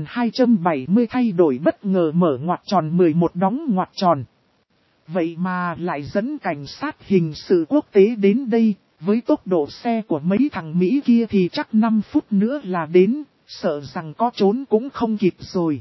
3270 thay đổi bất ngờ mở ngoặc tròn 11 đóng ngoặc tròn. Vậy mà lại dẫn cảnh sát hình sự quốc tế đến đây, với tốc độ xe của mấy thằng Mỹ kia thì chắc 5 phút nữa là đến, sợ rằng có trốn cũng không kịp rồi.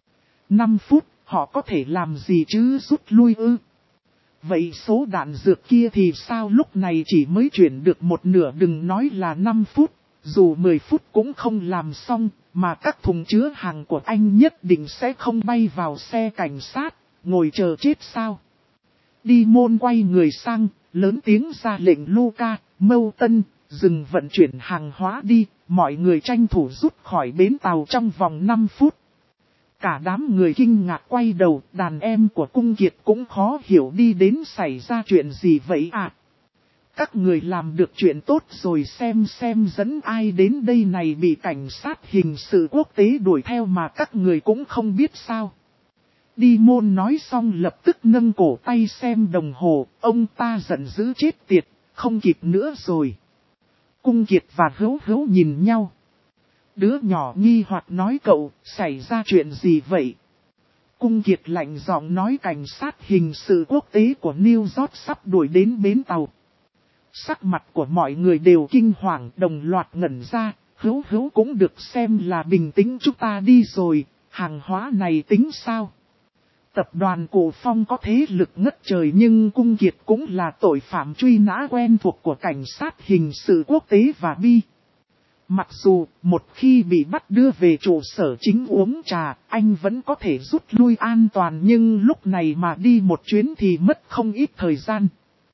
5 phút, họ có thể làm gì chứ, rút lui ư? Vậy số đạn dược kia thì sao, lúc này chỉ mới chuyển được một nửa, đừng nói là 5 phút, dù 10 phút cũng không làm xong, mà các thùng chứa hàng của anh nhất định sẽ không bay vào xe cảnh sát, ngồi chờ chết sao? Đi môn quay người sang, lớn tiếng ra lệnh Luca, Mâu Tân, dừng vận chuyển hàng hóa đi, mọi người tranh thủ rút khỏi bến tàu trong vòng 5 phút. Cả đám người kinh ngạc quay đầu, đàn em của Cung Kiệt cũng khó hiểu đi đến xảy ra chuyện gì vậy à. Các người làm được chuyện tốt rồi, xem dẫn ai đến đây này, bị cảnh sát hình sự quốc tế đuổi theo mà các người cũng không biết sao. Đi môn nói xong lập tức nâng cổ tay xem đồng hồ, ông ta giận dữ chết tiệt, không kịp nữa rồi. Cung Kiệt và Hữu Hữu nhìn nhau. Đứa nhỏ nghi hoặc nói cậu, xảy ra chuyện gì vậy? Cung Kiệt lạnh giọng nói cảnh sát hình sự quốc tế của New York sắp đuổi đến bến tàu. Sắc mặt của mọi người đều kinh hoàng, đồng loạt ngẩn ra, Hữu Hữu cũng được xem là bình tĩnh, chúng ta đi rồi, hàng hóa này tính sao? Tập đoàn Cổ Phong có thế lực ngất trời nhưng Cung Kiệt cũng là tội phạm truy nã quen thuộc của cảnh sát hình sự quốc tế và Bi. Mặc dù một khi bị bắt đưa về trụ sở chính uống trà, anh vẫn có thể rút lui an toàn, nhưng lúc này mà đi một chuyến thì mất không ít thời gian.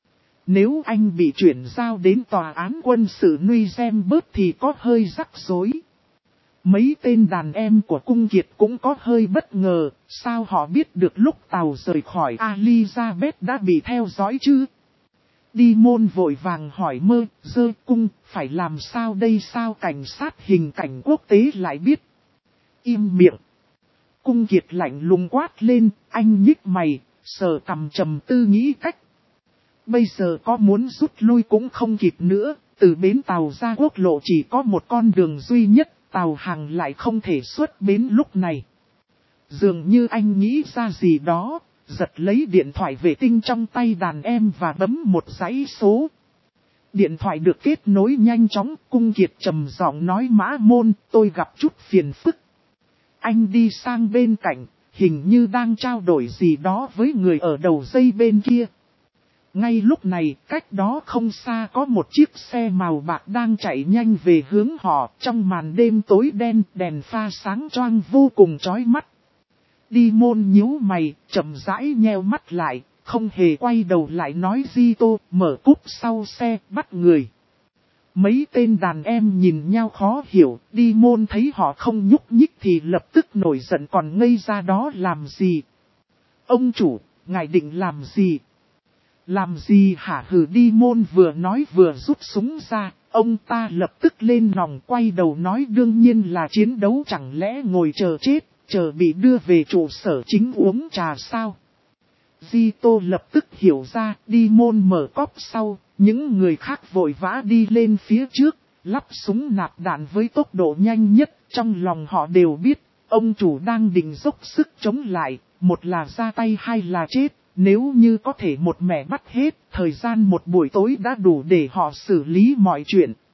Nếu anh bị chuyển giao đến tòa án quân sự Nuremberg thì có hơi rắc rối. Mấy tên đàn em của Cung Kiệt cũng có hơi bất ngờ, sao họ biết được lúc tàu rời khỏi Elizabeth đã bị theo dõi chứ? Đi môn vội vàng hỏi Mơ, Dơ Cung, phải làm sao đây, sao cảnh sát hình cảnh quốc tế lại biết? Im miệng. Cung Kiệt lạnh lùng quát lên, anh nhích mày, sờ cằm trầm tư nghĩ cách. Bây giờ có muốn rút lui cũng không kịp nữa, từ bến tàu ra quốc lộ chỉ có một con đường duy nhất, tàu hàng lại không thể xuất bến lúc này. Dường như anh nghĩ ra gì đó, giật lấy điện thoại vệ tinh trong tay đàn em và bấm một dãy số. Điện thoại được kết nối nhanh chóng, Cung Kiệt trầm giọng nói Mã Môn, tôi gặp chút phiền phức. Anh đi sang bên cạnh, hình như đang trao đổi gì đó với người ở đầu dây bên kia. Ngay lúc này, cách đó không xa có một chiếc xe màu bạc đang chạy nhanh về hướng họ, trong màn đêm tối đen, đèn pha sáng choang vô cùng chói mắt. Đi môn nhíu mày, chậm rãi nheo mắt lại, không hề quay đầu lại nói Di Tô, mở cúp sau xe, bắt người. Mấy tên đàn em nhìn nhau khó hiểu, đi môn thấy họ không nhúc nhích thì lập tức nổi giận, còn ngây ra đó làm gì? Ông chủ, ngài định làm gì? Làm gì hả hừ đi môn vừa nói vừa rút súng ra, ông ta lập tức lên nòng quay đầu nói đương nhiên là chiến đấu chẳng lẽ ngồi chờ chết, chờ bị đưa về trụ sở chính uống trà sao. Di Tô lập tức hiểu ra, đi môn mở cóp sau, những người khác vội vã đi lên phía trước, lắp súng nạp đạn với tốc độ nhanh nhất, trong lòng họ đều biết, ông chủ đang định dốc sức chống lại, một là ra tay hai là chết, nếu như có thể một mẻ bắt hết, thời gian một buổi tối đã đủ để họ xử lý mọi chuyện.